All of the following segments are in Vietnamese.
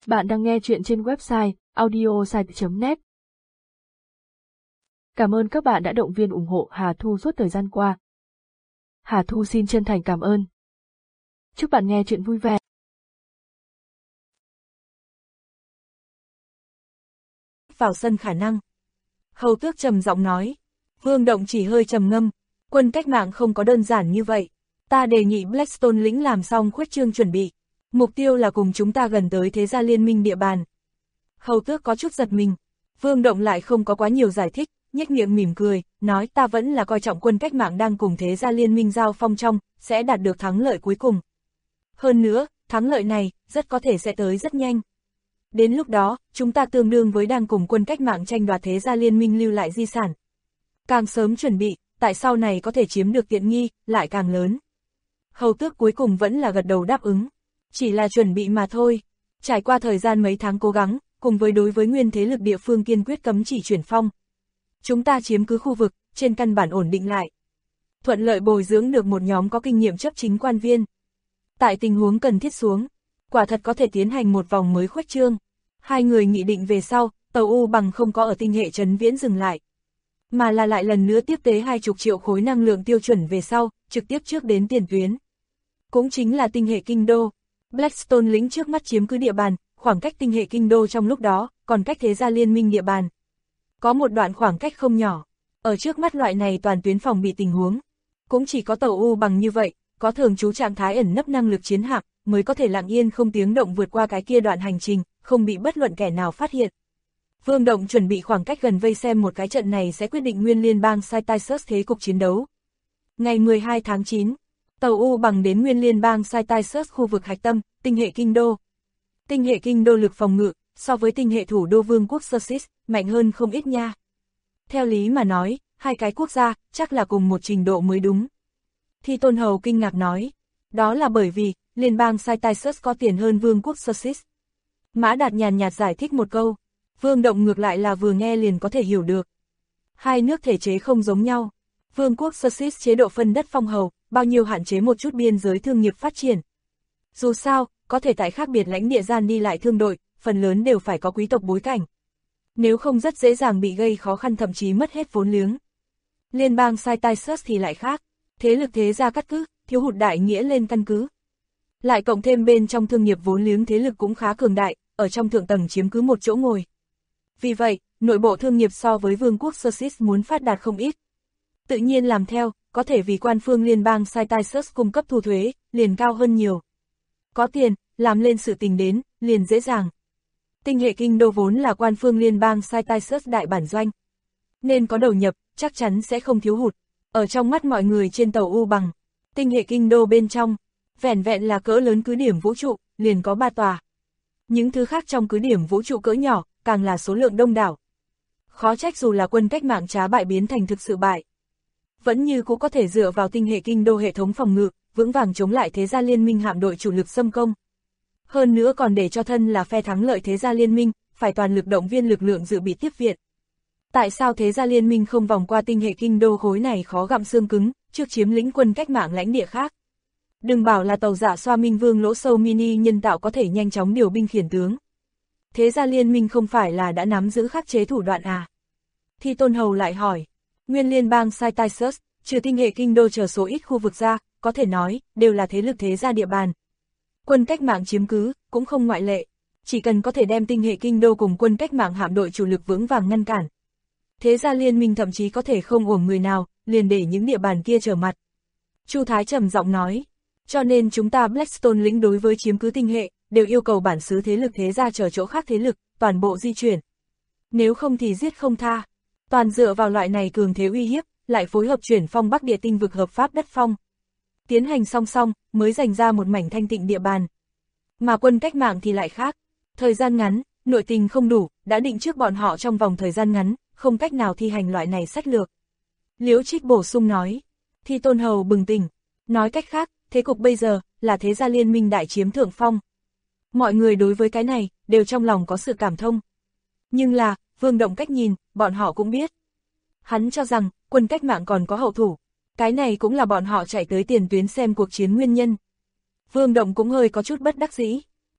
Bạn đang nghe chuyện trên website audiosite.net. Cảm ơn các bạn đã động viên ủng hộ Hà Thu suốt thời gian qua. Hà Thu xin chân thành cảm ơn. Chúc bạn nghe chuyện vui vẻ. Vào sân khả năng. Hầu Tước trầm giọng nói. Vương Động chỉ hơi trầm ngâm. Quân cách mạng không có đơn giản như vậy. Ta đề nghị Blackstone lĩnh làm xong khuếch trương chuẩn bị. Mục tiêu là cùng chúng ta gần tới thế gia liên minh địa bàn. Hầu Tước có chút giật mình. Vương Động lại không có quá nhiều giải thích, nhếch miệng mỉm cười, nói ta vẫn là coi trọng quân cách mạng đang cùng thế gia liên minh giao phong trong, sẽ đạt được thắng lợi cuối cùng. Hơn nữa, thắng lợi này, rất có thể sẽ tới rất nhanh. Đến lúc đó, chúng ta tương đương với đang cùng quân cách mạng tranh đoạt thế gia liên minh lưu lại di sản. Càng sớm chuẩn bị, tại sau này có thể chiếm được tiện nghi, lại càng lớn. Hầu Tước cuối cùng vẫn là gật đầu đáp ứng. Chỉ là chuẩn bị mà thôi. Trải qua thời gian mấy tháng cố gắng, cùng với đối với nguyên thế lực địa phương kiên quyết cấm chỉ chuyển phong. Chúng ta chiếm cứ khu vực, trên căn bản ổn định lại. Thuận lợi bồi dưỡng được một nhóm có kinh nghiệm chấp chính quan viên. Tại tình huống cần thiết xuống, quả thật có thể tiến hành một vòng mới khuếch trương. Hai người nghị định về sau, tàu U bằng không có ở tinh hệ Trấn Viễn dừng lại. Mà là lại lần nữa tiếp tế 20 triệu khối năng lượng tiêu chuẩn về sau, trực tiếp trước đến tiền tuyến. Cũng chính là tinh hệ Kinh Đô. Blackstone lĩnh trước mắt chiếm cứ địa bàn, khoảng cách tinh hệ Kinh Đô trong lúc đó, còn cách thế gia liên minh địa bàn. Có một đoạn khoảng cách không nhỏ. Ở trước mắt loại này toàn tuyến phòng bị tình huống. Cũng chỉ có tàu U bằng như vậy, có thường trú trạng thái ẩn nấp năng lực chiến hạm, mới có thể lặng yên không tiếng động vượt qua cái kia đoạn hành trình, không bị bất luận kẻ nào phát hiện. Vương Động chuẩn bị khoảng cách gần vây xem một cái trận này sẽ quyết định nguyên liên bang Cytisus thế cục chiến đấu. Ngày 12 tháng 9, tàu U bằng đến nguyên liên bang Cytisus khu vực hạch tâm, tinh hệ Kinh Đô. Tinh hệ Kinh Đô lực phòng ngự, so với tinh hệ thủ đô vương quốc Sussex, mạnh hơn không ít nha. Theo lý mà nói, hai cái quốc gia, chắc là cùng một trình độ mới đúng. Thi Tôn Hầu kinh ngạc nói, đó là bởi vì, liên bang Cytisus có tiền hơn vương quốc Sussex. Mã Đạt nhàn nhạt giải thích một câu, Vương Động ngược lại là vừa nghe liền có thể hiểu được. Hai nước thể chế không giống nhau. Vương quốc Sussex chế độ phân đất phong hầu, bao nhiêu hạn chế một chút biên giới thương nghiệp phát triển. Dù sao, có thể tại khác biệt lãnh địa gian đi lại thương đội, phần lớn đều phải có quý tộc bối cảnh. Nếu không rất dễ dàng bị gây khó khăn thậm chí mất hết vốn liếng. Liên bang Cytisus thì lại khác, thế lực thế gia cắt cứ, thiếu hụt đại nghĩa lên căn cứ. Lại cộng thêm bên trong thương nghiệp vốn liếng thế lực cũng khá cường đại, ở trong thượng tầng chiếm cứ một chỗ ngồi. Vì vậy, nội bộ thương nghiệp so với vương quốc Sussex muốn phát đạt không ít. Tự nhiên làm theo, có thể vì quan phương liên bang Cytisus cung cấp thu thuế, liền cao hơn nhiều. Có tiền, làm lên sự tình đến, liền dễ dàng. Tinh hệ Kinh Đô vốn là quan phương liên bang Cytisus đại bản doanh. Nên có đầu nhập, chắc chắn sẽ không thiếu hụt. Ở trong mắt mọi người trên tàu U bằng, tinh hệ Kinh Đô bên trong, vẻn vẹn là cỡ lớn cứ điểm vũ trụ, liền có 3 tòa. Những thứ khác trong cứ điểm vũ trụ cỡ nhỏ, càng là số lượng đông đảo. Khó trách dù là quân cách mạng trá bại biến thành thực sự bại. Vẫn như cũng có thể dựa vào tinh hệ Kinh Đô hệ thống phòng ngự, vững vàng chống lại thế gia liên minh hạm đội chủ lực xâm công. Hơn nữa còn để cho thân là phe thắng lợi thế gia liên minh, phải toàn lực động viên lực lượng dự bị tiếp viện. Tại sao thế gia liên minh không vòng qua tinh hệ Kinh Đô khối này khó gặm xương cứng, trước chiếm lĩnh quân cách mạng lãnh địa khác? Đừng bảo là tàu giả xoa Minh Vương lỗ sâu mini nhân tạo có thể nhanh chóng điều binh khiển tướng. Thế gia liên minh không phải là đã nắm giữ khắc chế thủ đoạn à? Thi Tôn Hầu lại hỏi, nguyên liên bang Cytisus, trừ tinh hệ Kinh Đô chờ số ít khu vực ra, có thể nói, đều là thế lực thế gia địa bàn. Quân cách mạng chiếm cứ, cũng không ngoại lệ, chỉ cần có thể đem tinh hệ Kinh Đô cùng quân cách mạng hạm đội chủ lực vững vàng ngăn cản. Thế gia liên minh thậm chí có thể không uổng người nào, liền để những địa bàn kia trở mặt. Chu Thái trầm giọng nói, cho nên chúng ta Blackstone lĩnh đối với chiếm cứ tinh hệ, đều yêu cầu bản xứ thế lực thế gia chờ chỗ khác thế lực, toàn bộ di chuyển. Nếu không thì giết không tha. Toàn dựa vào loại này cường thế uy hiếp, lại phối hợp chuyển phong Bắc địa tinh vực hợp pháp đất phong. Tiến hành song song, mới giành ra một mảnh thanh tịnh địa bàn. Mà quân cách mạng thì lại khác. Thời gian ngắn, nội tình không đủ, đã định trước bọn họ trong vòng thời gian ngắn, không cách nào thi hành loại này sách lược. Liễu Trích bổ sung nói. Thi Tôn Hầu bừng tỉnh. Nói cách khác, thế cục bây giờ, là thế gia liên minh đại chiếm thượng phong. Mọi người đối với cái này, đều trong lòng có sự cảm thông. Nhưng là, Vương Động cách nhìn, bọn họ cũng biết. Hắn cho rằng, quân cách mạng còn có hậu thủ. Cái này cũng là bọn họ chạy tới tiền tuyến xem cuộc chiến nguyên nhân. Vương Động cũng hơi có chút bất đắc dĩ.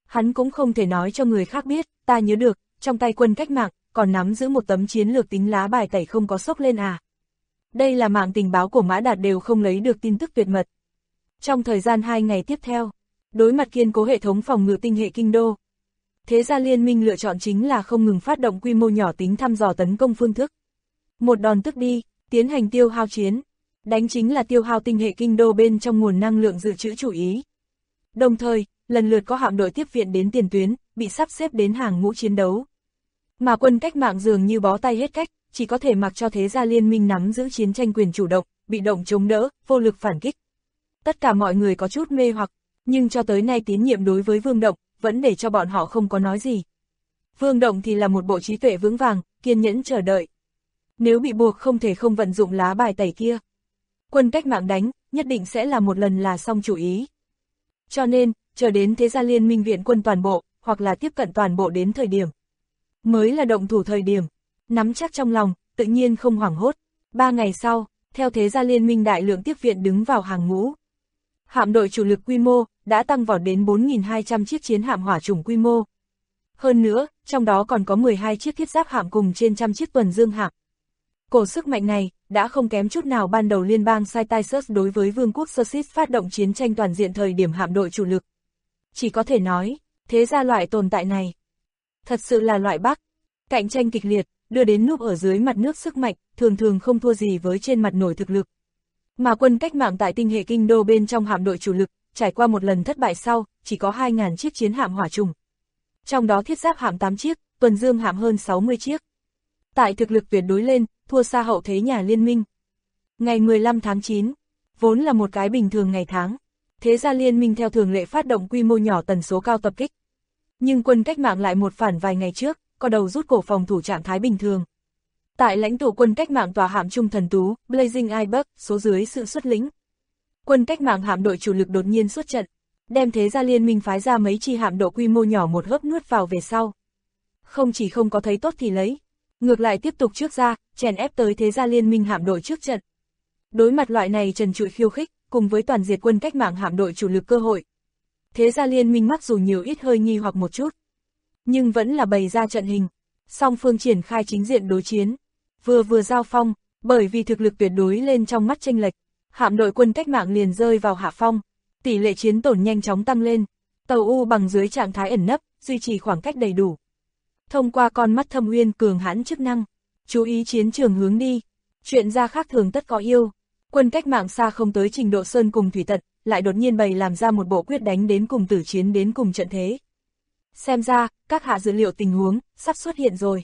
Hắn cũng không thể nói cho người khác biết, ta nhớ được, trong tay quân cách mạng, còn nắm giữ một tấm chiến lược tính lá bài tẩy không có sốc lên à. Đây là mạng tình báo của Mã Đạt đều không lấy được tin tức tuyệt mật. Trong thời gian 2 ngày tiếp theo, đối mặt kiên cố hệ thống phòng ngự tinh hệ kinh đô, Thế gia liên minh lựa chọn chính là không ngừng phát động quy mô nhỏ tính thăm dò tấn công phương thức. Một đòn tức đi, tiến hành tiêu hao chiến. Đánh chính là tiêu hao tinh hệ kinh đô bên trong nguồn năng lượng dự trữ chủ ý. Đồng thời, lần lượt có hạm đội tiếp viện đến tiền tuyến, bị sắp xếp đến hàng ngũ chiến đấu. Mà quân cách mạng dường như bó tay hết cách, chỉ có thể mặc cho thế gia liên minh nắm giữ chiến tranh quyền chủ động, bị động chống đỡ, vô lực phản kích. Tất cả mọi người có chút mê hoặc, nhưng cho tới nay tín nhiệm đối với Vương Động, vẫn để cho bọn họ không có nói gì. Vương Động thì là một bộ trí tuệ vững vàng, kiên nhẫn chờ đợi. Nếu bị buộc không thể không vận dụng lá bài tẩy kia. Quân cách mạng đánh, nhất định sẽ là một lần là xong chủ ý. Cho nên, chờ đến thế gia liên minh viện quân toàn bộ, hoặc là tiếp cận toàn bộ đến thời điểm. Mới là động thủ thời điểm, nắm chắc trong lòng, tự nhiên không hoảng hốt. 3 ngày sau, theo thế gia liên minh đại lượng tiếp viện đứng vào hàng ngũ. Hạm đội chủ lực quy mô, đã tăng vọt đến 4.200 chiếc chiến hạm hỏa chủng quy mô. Hơn nữa, trong đó còn có 12 chiếc thiết giáp hạm cùng trên trăm chiếc tuần dương hạm. Cổ sức mạnh này, đã không kém chút nào ban đầu liên bang Cytisus đối với vương quốc Sosis phát động chiến tranh toàn diện thời điểm hạm đội chủ lực. Chỉ có thể nói, thế ra loại tồn tại này. Thật sự là loại Bắc. Cạnh tranh kịch liệt, đưa đến núp ở dưới mặt nước sức mạnh, thường thường không thua gì với trên mặt nổi thực lực. Mà quân cách mạng tại tinh hệ kinh đô bên trong hạm đội chủ lực, trải qua một lần thất bại sau, chỉ có 2.000 chiếc chiến hạm hỏa trùng. Trong đó thiết giáp hạm 8 chiếc, tuần dương hạm hơn 60 chiếc. Tại thực lực tuyệt đối lên, thua xa hậu thế nhà liên minh. Ngày 15 tháng 9, vốn là một cái bình thường ngày tháng, thế gia liên minh theo thường lệ phát động quy mô nhỏ tần số cao tập kích. Nhưng quân cách mạng lại một phản vài ngày trước, có đầu rút cổ phòng thủ trạng thái bình thường. Tại lãnh tụ quân cách mạng tòa hạm trung thần tú, Blazing Iceberg, số dưới sự xuất lĩnh. Quân cách mạng hạm đội chủ lực đột nhiên xuất trận, đem thế gia liên minh phái ra mấy chi hạm độ quy mô nhỏ một hớp nuốt vào về sau. Không chỉ không có thấy tốt thì lấy, ngược lại tiếp tục trước ra, chèn ép tới thế gia liên minh hạm đội trước trận. Đối mặt loại này trần trụi khiêu khích, cùng với toàn diệt quân cách mạng hạm đội chủ lực cơ hội. Thế gia liên minh mặc dù nhiều ít hơi nghi hoặc một chút, nhưng vẫn là bày ra trận hình, song phương triển khai chính diện đối chiến. Vừa giao phong, bởi vì thực lực tuyệt đối lên trong mắt chênh lệch, hạm đội quân cách mạng liền rơi vào hạ phong, tỷ lệ chiến tổn nhanh chóng tăng lên, tàu U bằng dưới trạng thái ẩn nấp, duy trì khoảng cách đầy đủ. Thông qua con mắt thâm uyên cường hãn chức năng, chú ý chiến trường hướng đi, chuyện ra khác thường tất có yêu. Quân cách mạng xa không tới trình độ sơn cùng thủy tận, lại đột nhiên bày làm ra một bộ quyết đánh đến cùng tử chiến đến cùng trận thế. Xem ra, các hạ dữ liệu tình huống, sắp xuất hiện rồi.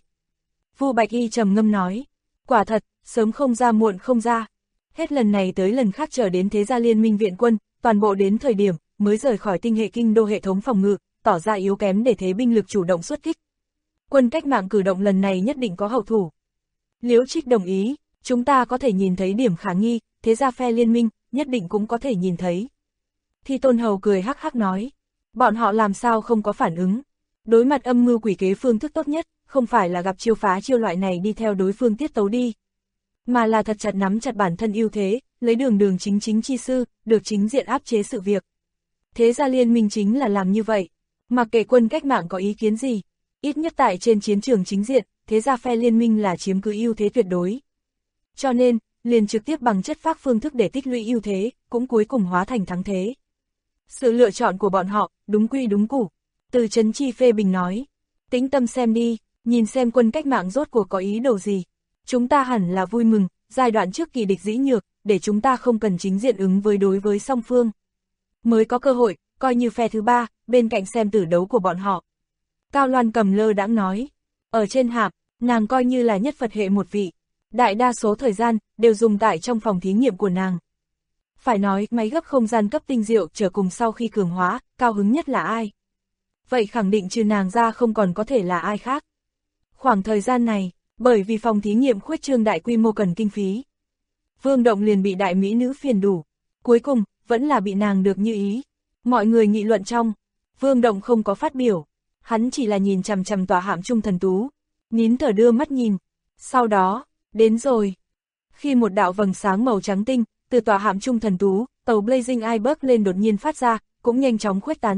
Vu Bạch Y trầm ngâm nói, quả thật, sớm không ra muộn không ra. Hết lần này tới lần khác chờ đến thế gia liên minh viện quân, toàn bộ đến thời điểm, mới rời khỏi tinh hệ kinh đô hệ thống phòng ngự, tỏ ra yếu kém để thế binh lực chủ động xuất kích. Quân cách mạng cử động lần này nhất định có hậu thủ. Liễu Trích đồng ý, chúng ta có thể nhìn thấy điểm khả nghi, thế gia phe liên minh, nhất định cũng có thể nhìn thấy. Thi Tôn Hầu cười hắc hắc nói, bọn họ làm sao không có phản ứng. Đối mặt âm mưu quỷ kế phương thức tốt nhất, không phải là gặp chiêu phá chiêu loại này đi theo đối phương tiết tấu đi, mà là thật chặt nắm chặt bản thân ưu thế, lấy đường chính chi sư, được chính diện áp chế sự việc. Thế gia liên minh chính là làm như vậy, mặc kệ quân cách mạng có ý kiến gì, ít nhất tại trên chiến trường chính diện, thế gia phe liên minh là chiếm cứ ưu thế tuyệt đối. Cho nên, liền trực tiếp bằng chất phác phương thức để tích lũy ưu thế, cũng cuối cùng hóa thành thắng thế. Sự lựa chọn của bọn họ, đúng quy đúng củ. Từ Trấn Chi phê bình nói, tĩnh tâm xem đi, nhìn xem quân cách mạng rốt cuộc có ý đồ gì. Chúng ta hẳn là vui mừng, giai đoạn trước kỳ địch dĩ nhược, để chúng ta không cần chính diện ứng với đối với song phương. Mới có cơ hội, coi như phe thứ ba, bên cạnh xem tử đấu của bọn họ. Cao Loan Cầm lơ đãng nói, ở trên hạp, nàng coi như là nhất Phật hệ một vị. Đại đa số thời gian, đều dùng tại trong phòng thí nghiệm của nàng. Phải nói, máy gấp không gian cấp tinh diệu trở cùng sau khi cường hóa, cao hứng nhất là ai? Vậy khẳng định trừ nàng ra không còn có thể là ai khác. Khoảng thời gian này, bởi vì phòng thí nghiệm khuếch trương đại quy mô cần kinh phí, Vương Động liền bị đại mỹ nữ phiền đủ. Cuối cùng, vẫn là bị nàng được như ý. Mọi người nghị luận trong, Vương Động không có phát biểu. Hắn chỉ là nhìn chằm chằm tòa hạm trung thần tú, nín thở đưa mắt nhìn. Sau đó, đến rồi. Khi một đạo vầng sáng màu trắng tinh, từ tòa hạm trung thần tú, tàu Blazing Eye bước lên đột nhiên phát ra, cũng nhanh chóng khuếch tán ra,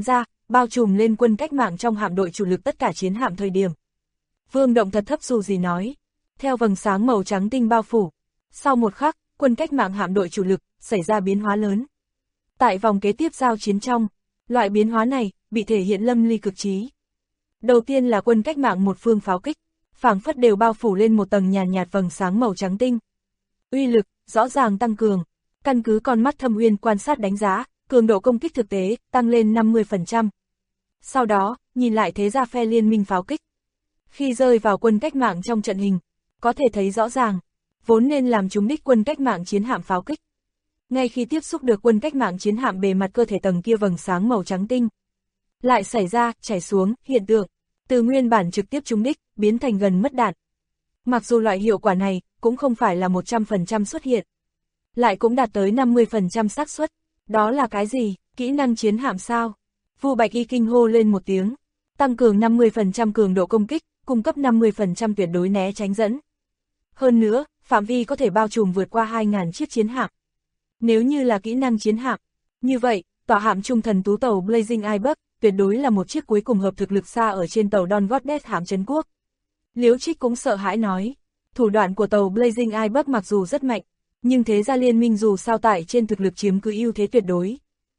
bao trùm lên quân cách mạng trong hạm đội chủ lực tất cả chiến hạm thời điểm. Vương Động thật thấp dù gì nói, theo vầng sáng màu trắng tinh bao phủ. Sau một khắc, quân cách mạng hạm đội chủ lực xảy ra biến hóa lớn. Tại vòng kế tiếp giao chiến trong, loại biến hóa này bị thể hiện lâm ly cực trí. Đầu tiên là quân cách mạng một phương pháo kích, phảng phất đều bao phủ lên một tầng nhàn nhạt vầng sáng màu trắng tinh. Uy lực rõ ràng tăng cường, căn cứ con mắt Thâm Uyên quan sát đánh giá, cường độ công kích thực tế tăng lên 50%. Sau đó, nhìn lại thế ra phe liên minh pháo kích. Khi rơi vào quân cách mạng trong trận hình, có thể thấy rõ ràng, vốn nên làm trúng đích quân cách mạng chiến hạm pháo kích. Ngay khi tiếp xúc được quân cách mạng chiến hạm bề mặt cơ thể tầng kia vầng sáng màu trắng tinh, lại xảy ra chảy xuống hiện tượng, từ nguyên bản trực tiếp trúng đích, biến thành gần mất đạn. Mặc dù loại hiệu quả này cũng không phải là 100% xuất hiện, lại cũng đạt tới 50% xác suất. Đó là cái gì? Kỹ năng chiến hạm sao? Vu Bạch Y kinh hô lên một tiếng, tăng cường 50% cường độ công kích, cung cấp 50% tuyệt đối né tránh dẫn. Hơn nữa, phạm vi có thể bao trùm vượt qua 2.000 chiếc chiến hạm. Nếu như là kỹ năng chiến hạm, như vậy, tọa hạm trung thần tú tàu Blazing Iceberg tuyệt đối là một chiếc cuối cùng hợp thực lực xa ở trên tàu Don Goddess hạm trấn quốc. Liễu Trích cũng sợ hãi nói, thủ đoạn của tàu Blazing Iceberg mặc dù rất mạnh, nhưng thế gia liên minh dù sao tại trên thực lực chiếm cứ ưu thế tuyệt đối.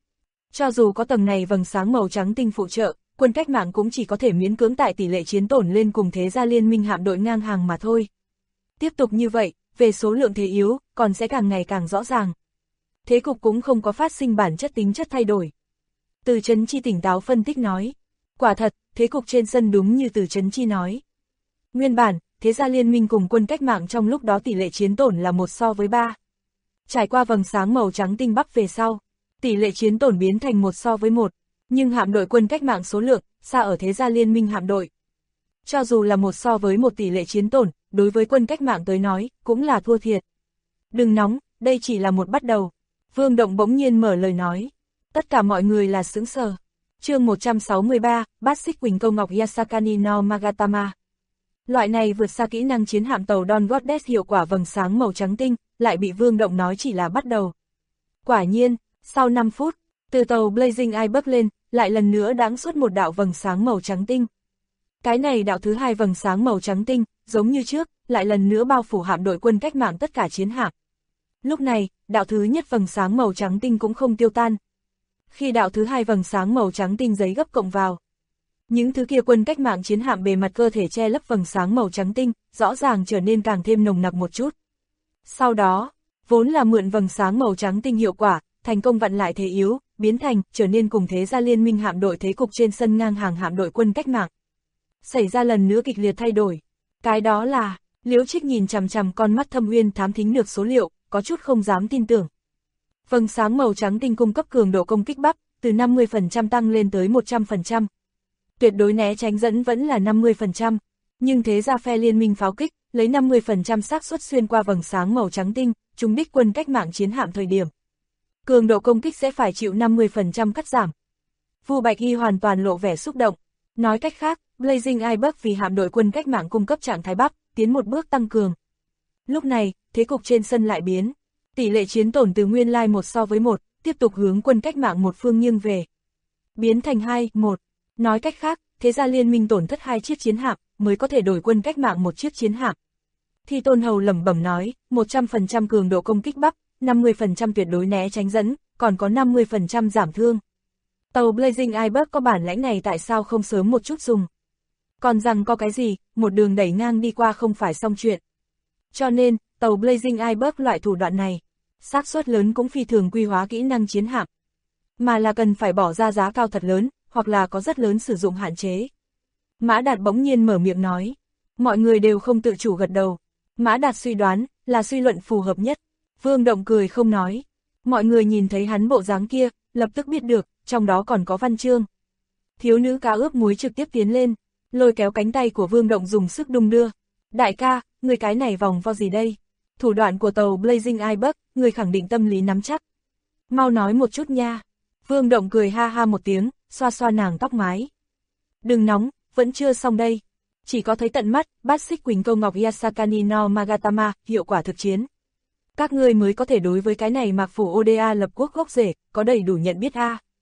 Cho dù có tầng này vầng sáng màu trắng tinh phụ trợ, quân cách mạng cũng chỉ có thể miễn cưỡng tại tỷ lệ chiến tổn lên cùng thế gia liên minh hạm đội ngang hàng mà thôi. Tiếp tục như vậy, về số lượng thế yếu, còn sẽ càng ngày càng rõ ràng. Thế cục cũng không có phát sinh bản chất tính chất thay đổi. Từ Chấn Chi tỉnh táo phân tích nói, quả thật, thế cục trên sân đúng như Từ Chấn Chi nói. Nguyên bản, thế gia liên minh cùng quân cách mạng trong lúc đó tỷ lệ chiến tổn là 1:3. Trải qua vầng sáng màu trắng tinh bắc về sau, tỷ lệ chiến tổn biến thành 1:1, nhưng hạm đội quân cách mạng số lượng xa ở thế gia liên minh hạm đội. Cho dù là 1:1 tỷ lệ chiến tổn, đối với quân cách mạng tới nói, cũng là thua thiệt. Đừng nóng, đây chỉ là một bắt đầu. Vương Động bỗng nhiên mở lời nói. Tất cả mọi người là sững sờ. Chương 163, Bát Xích Quỳnh Câu Ngọc Yasakani no Magatama. Loại này vượt xa kỹ năng chiến hạm tàu Don Goddess hiệu quả vầng sáng màu trắng tinh, lại bị Vương Động nói chỉ là bắt đầu. Quả nhiên, sau 5 phút, từ tàu Blazing Eye bước lên, lại lần nữa đãng xuất một đạo vầng sáng màu trắng tinh. Cái này đạo thứ hai vầng sáng màu trắng tinh, giống như trước, lại lần nữa bao phủ hạm đội quân cách mạng tất cả chiến hạm. Lúc này, đạo thứ nhất vầng sáng màu trắng tinh cũng không tiêu tan. Khi đạo thứ hai vầng sáng màu trắng tinh giấy gấp cộng vào, những thứ kia quân cách mạng chiến hạm bề mặt cơ thể che lấp vầng sáng màu trắng tinh, rõ ràng trở nên càng thêm nồng nặc một chút. Sau đó, vốn là mượn vầng sáng màu trắng tinh hiệu quả, thành công vặn lại thế yếu, biến thành, trở nên cùng thế gia liên minh hạm đội thế cục trên sân ngang hàng hạm đội quân cách mạng. Xảy ra lần nữa kịch liệt thay đổi. Cái đó là, Liễu Trích nhìn chằm chằm con mắt Thâm Uyên thám thính được số liệu, có chút không dám tin tưởng. Vầng sáng màu trắng tinh cung cấp cường độ công kích bắp, từ 50% tăng lên tới 100%. Tuyệt đối né tránh dẫn vẫn là 50%, nhưng thế ra phe liên minh pháo kích, lấy 50% xác suất xuyên qua vầng sáng màu trắng tinh, trúng đích quân cách mạng chiến hạm thời điểm. Cường độ công kích sẽ phải chịu 50% cắt giảm. Vu Bạch Y hoàn toàn lộ vẻ xúc động. Nói cách khác, Blazing Iceberg vì hạm đội quân cách mạng cung cấp trạng thái bắp, tiến một bước tăng cường. Lúc này, thế cục trên sân lại biến. Tỷ lệ chiến tổn từ nguyên lai 1:1, tiếp tục hướng quân cách mạng một phương nghiêng về. Biến thành 2:1. Nói cách khác, thế gia liên minh tổn thất 2 chiếc chiến hạm, mới có thể đổi quân cách mạng một chiếc chiến hạm. Thi Tôn Hầu lẩm bẩm nói, 100% cường độ công kích bắp, 50% tuyệt đối né tránh dẫn, còn có 50% giảm thương. Tàu Blazing Iceberg có bản lãnh này tại sao không sớm một chút dùng? Còn rằng có cái gì, một đường đẩy ngang đi qua không phải xong chuyện. Cho nên, tàu Blazing Iceberg loại thủ đoạn này, xác suất lớn cũng phi thường quy hóa kỹ năng chiến hạm, mà là cần phải bỏ ra giá cao thật lớn, hoặc là có rất lớn sử dụng hạn chế. Mã Đạt bỗng nhiên mở miệng nói, mọi người đều không tự chủ gật đầu. Mã Đạt suy đoán, là suy luận phù hợp nhất. Vương Động cười không nói. Mọi người nhìn thấy hắn bộ dáng kia, lập tức biết được, trong đó còn có văn chương. Thiếu nữ cá ướp muối trực tiếp tiến lên, lôi kéo cánh tay của Vương Động dùng sức đung đưa. Đại ca, người cái này vòng vo gì đây? Thủ đoạn của tàu Blazing Iceberg, người khẳng định tâm lý nắm chắc. Mau nói một chút nha. Vương Động cười ha ha một tiếng, xoa xoa nàng tóc mái. Đừng nóng, vẫn chưa xong đây. Chỉ có thấy tận mắt, Bát Xích Quỳnh Câu Ngọc Yasakani no Magatama, hiệu quả thực chiến. Các ngươi mới có thể đối với cái này Mạc Phủ Oda lập quốc gốc rễ, có đầy đủ nhận biết a.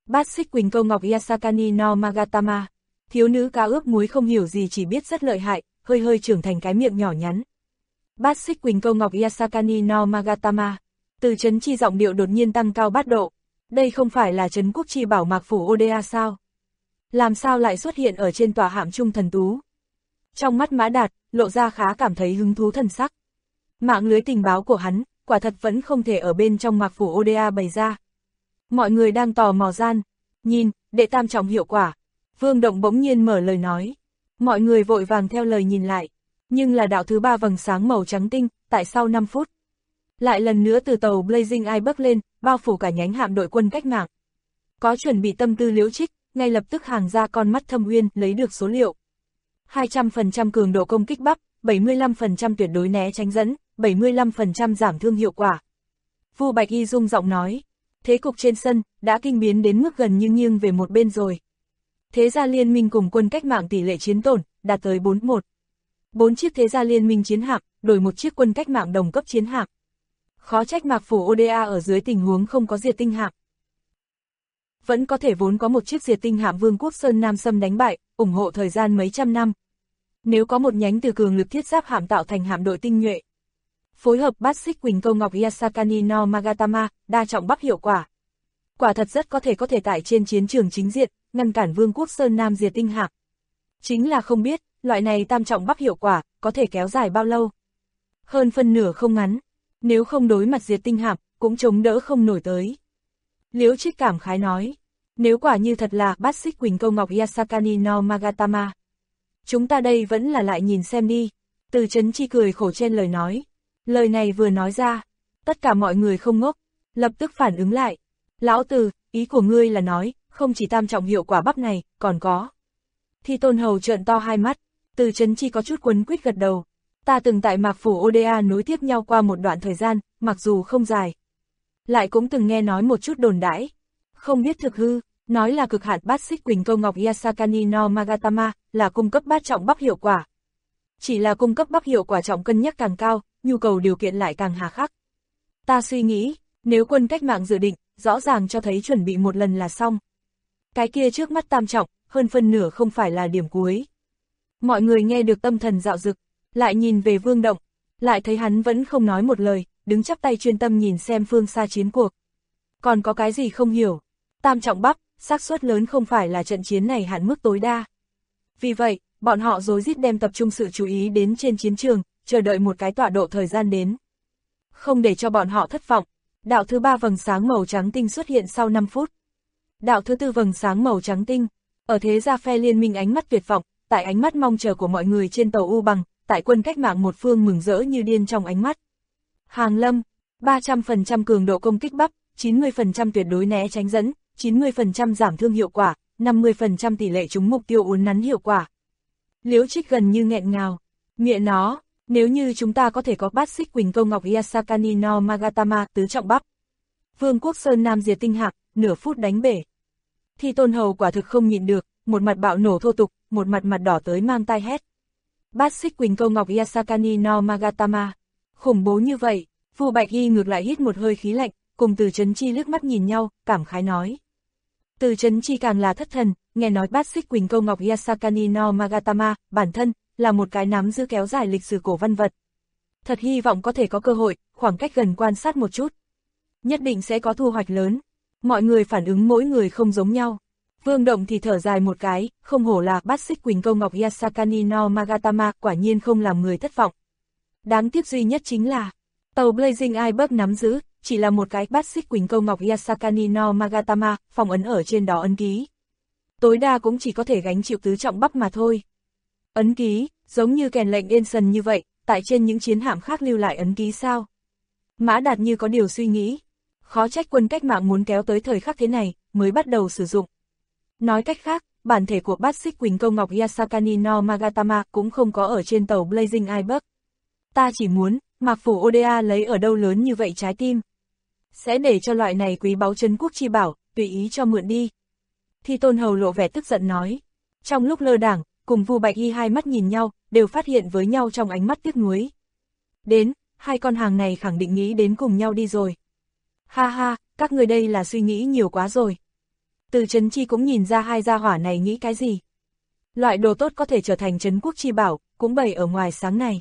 Bát xích Quỳnh Câu Ngọc Yasakani no Magatama. Thiếu nữ cá ướp muối không hiểu gì chỉ biết rất lợi hại, hơi hơi trưởng thành cái miệng nhỏ nhắn. Bát xích Quỳnh Câu Ngọc Yasakani no Magatama. Từ Trấn Chi giọng điệu đột nhiên tăng cao bát độ. Đây không phải là Trấn Quốc Chi bảo Mạc Phủ Oda sao? Làm sao lại xuất hiện ở trên tòa hạm trung thần tú? Trong mắt Mã Đạt, lộ ra khá cảm thấy hứng thú thần sắc. Mạng lưới tình báo của hắn, quả thật vẫn không thể ở bên trong Mạc Phủ Oda bày ra. Mọi người đang tò mò gian. Nhìn, đệ tam trọng hiệu quả. Vương Động bỗng nhiên mở lời nói. Mọi người vội vàng theo lời nhìn lại. Nhưng là đạo thứ ba vầng sáng màu trắng tinh, tại sau 5 phút. Lại lần nữa từ tàu Blazing Eye bước lên, bao phủ cả nhánh hạm đội quân cách mạng. Có chuẩn bị tâm tư Liễu Trích, ngay lập tức hàng ra con mắt thâm uyên lấy được số liệu. 200% cường độ công kích bắp, 75% tuyệt đối né tránh dẫn, 75% giảm thương hiệu quả. Vu Bạch Y rung giọng nói, thế cục trên sân đã kinh biến đến mức gần như nghiêng về một bên rồi. Thế gia liên minh cùng quân cách mạng tỷ lệ chiến tổn đạt tới 4-1. 4 chiếc thế gia liên minh chiến hạm đổi một chiếc quân cách mạng đồng cấp chiến hạm. Khó trách Mạc Phủ Oda ở dưới tình huống không có diệt tinh hạm. Vẫn có thể vốn có một chiếc diệt tinh hạm Vương quốc Sơn Nam Sâm đánh bại, ủng hộ thời gian mấy trăm năm. Nếu có một nhánh từ cường lực thiết giáp hạm tạo thành hạm đội tinh nhuệ. Phối hợp Bát xích Quỳnh Câu Ngọc Yasakani no Magatama, đa trọng bắp hiệu quả. Quả thật rất có thể tại trên chiến trường chính diện, ngăn cản Vương quốc Sơn Nam diệt tinh hạm. Chính là không biết, loại này tam trọng bắp hiệu quả, có thể kéo dài bao lâu. Hơn phân nửa không ngắn, nếu không đối mặt diệt tinh hạm, cũng chống đỡ không nổi tới. Liễu Trích cảm khái nói, nếu quả như thật là Bát xích Quỳnh Câu Ngọc Yasakani no Magatama. Chúng ta đây vẫn là lại nhìn xem đi. Từ Trấn Chi cười khổ trên lời nói. Lời này vừa nói ra, tất cả mọi người không ngốc, lập tức phản ứng lại. Lão Từ, ý của ngươi là nói, không chỉ tam trọng hiệu quả bắp này, còn có. Thi Tôn Hầu trợn to hai mắt, Từ Trấn Chi có chút quấn quýt gật đầu. Ta từng tại Mạc Phủ Oda nối tiếp nhau qua một đoạn thời gian, mặc dù không dài. Lại cũng từng nghe nói một chút đồn đãi. Không biết thực hư, nói là cực hạn Bát xích Quỳnh Câu Ngọc Yasakani no Magatama, là cung cấp bát trọng bắp hiệu quả. Chỉ là cung cấp bắp hiệu quả trọng cân nhắc càng cao, nhu cầu điều kiện lại càng hà khắc. Ta suy nghĩ, nếu quân cách mạng dự định, rõ ràng cho thấy chuẩn bị một lần là xong. Cái kia trước mắt tam trọng, hơn phân nửa không phải là điểm cuối. Mọi người nghe được tâm thần dạo dực, lại nhìn về Vương Động, lại thấy hắn vẫn không nói một lời, đứng chắp tay chuyên tâm nhìn xem phương xa chiến cuộc. Còn có cái gì không hiểu? Tam trọng bắp, xác suất lớn không phải là trận chiến này hạn mức tối đa. Vì vậy, bọn họ rối rít đem tập trung sự chú ý đến trên chiến trường, chờ đợi một cái tọa độ thời gian đến. Không để cho bọn họ thất vọng, đạo thứ ba vầng sáng màu trắng tinh xuất hiện sau 5 phút. Đạo thứ tư vầng sáng màu trắng tinh, ở thế gia phe liên minh ánh mắt tuyệt vọng, tại ánh mắt mong chờ của mọi người trên tàu U Bằng, tại quân cách mạng một phương mừng rỡ như điên trong ánh mắt. Hàng Lâm, 300% cường độ công kích bắp, 90% tuyệt đối né tránh dẫn, 90% giảm thương hiệu quả, 50% tỷ lệ trúng mục tiêu uốn nắn hiệu quả. Liễu Trích gần như nghẹn ngào. Mẹ nó, nếu như chúng ta có thể có Bát xích Quỳnh Câu Ngọc Yasakani no Magatama tứ trọng bắp. Vương quốc Sơn Nam diệt tinh hạm, nửa phút đánh bể. Thi Tôn Hầu quả thực không nhịn được, một mặt bạo nổ thô tục, một mặt đỏ tới mang tai hét. Bát xích Quỳnh Câu Ngọc Yasakani no Magatama. Khủng bố như vậy, Vu Bạch Y ngược lại hít một hơi khí lạnh, cùng Từ Trấn Chi liếc mắt nhìn nhau, cảm khái nói. Từ Trấn Chi càng là thất thần, nghe nói Bát xích Quỳnh Câu Ngọc Yasakani no Magatama, bản thân, là một cái nắm giữ kéo dài lịch sử cổ văn vật. Thật hy vọng có thể có cơ hội, khoảng cách gần quan sát một chút. Nhất định sẽ có thu hoạch lớn. Mọi người phản ứng mỗi người không giống nhau. Vương Động thì thở dài một cái, không hổ là Bát xích Quỳnh Câu Ngọc Yasakani no Magatama, quả nhiên không làm người thất vọng. Đáng tiếc duy nhất chính là, tàu Blazing Iceberg nắm giữ, chỉ là một cái Bát xích Quỳnh Câu Ngọc Yasakani no Magatama, phong ấn ở trên đó ấn ký. Tối đa cũng chỉ có thể gánh chịu tứ trọng bắp mà thôi. Ấn ký, giống như kèn lệnh Ensign như vậy, tại trên những chiến hạm khác lưu lại ấn ký sao? Mã Đạt như có điều suy nghĩ. Khó trách quân cách mạng muốn kéo tới thời khắc thế này, mới bắt đầu sử dụng. Nói cách khác, bản thể của Bát xích Quỳnh Câu Ngọc Yasakani no Magatama cũng không có ở trên tàu Blazing Iceberg. Ta chỉ muốn, Mạc Phủ Oda lấy ở đâu lớn như vậy trái tim. Sẽ để cho loại này quý báu Trấn Quốc Chi bảo, tùy ý cho mượn đi. Thi Tôn Hầu lộ vẻ tức giận nói. Trong lúc lơ đảng, cùng Vu Bạch Y hai mắt nhìn nhau, đều phát hiện với nhau trong ánh mắt tiếc nuối. Đến, hai con hàng này khẳng định nghĩ đến cùng nhau đi rồi. Ha ha, các người đây là suy nghĩ nhiều quá rồi. Từ Trấn Chi cũng nhìn ra hai gia hỏa này nghĩ cái gì. Loại đồ tốt có thể trở thành trấn quốc chi bảo, cũng bày ở ngoài sáng này.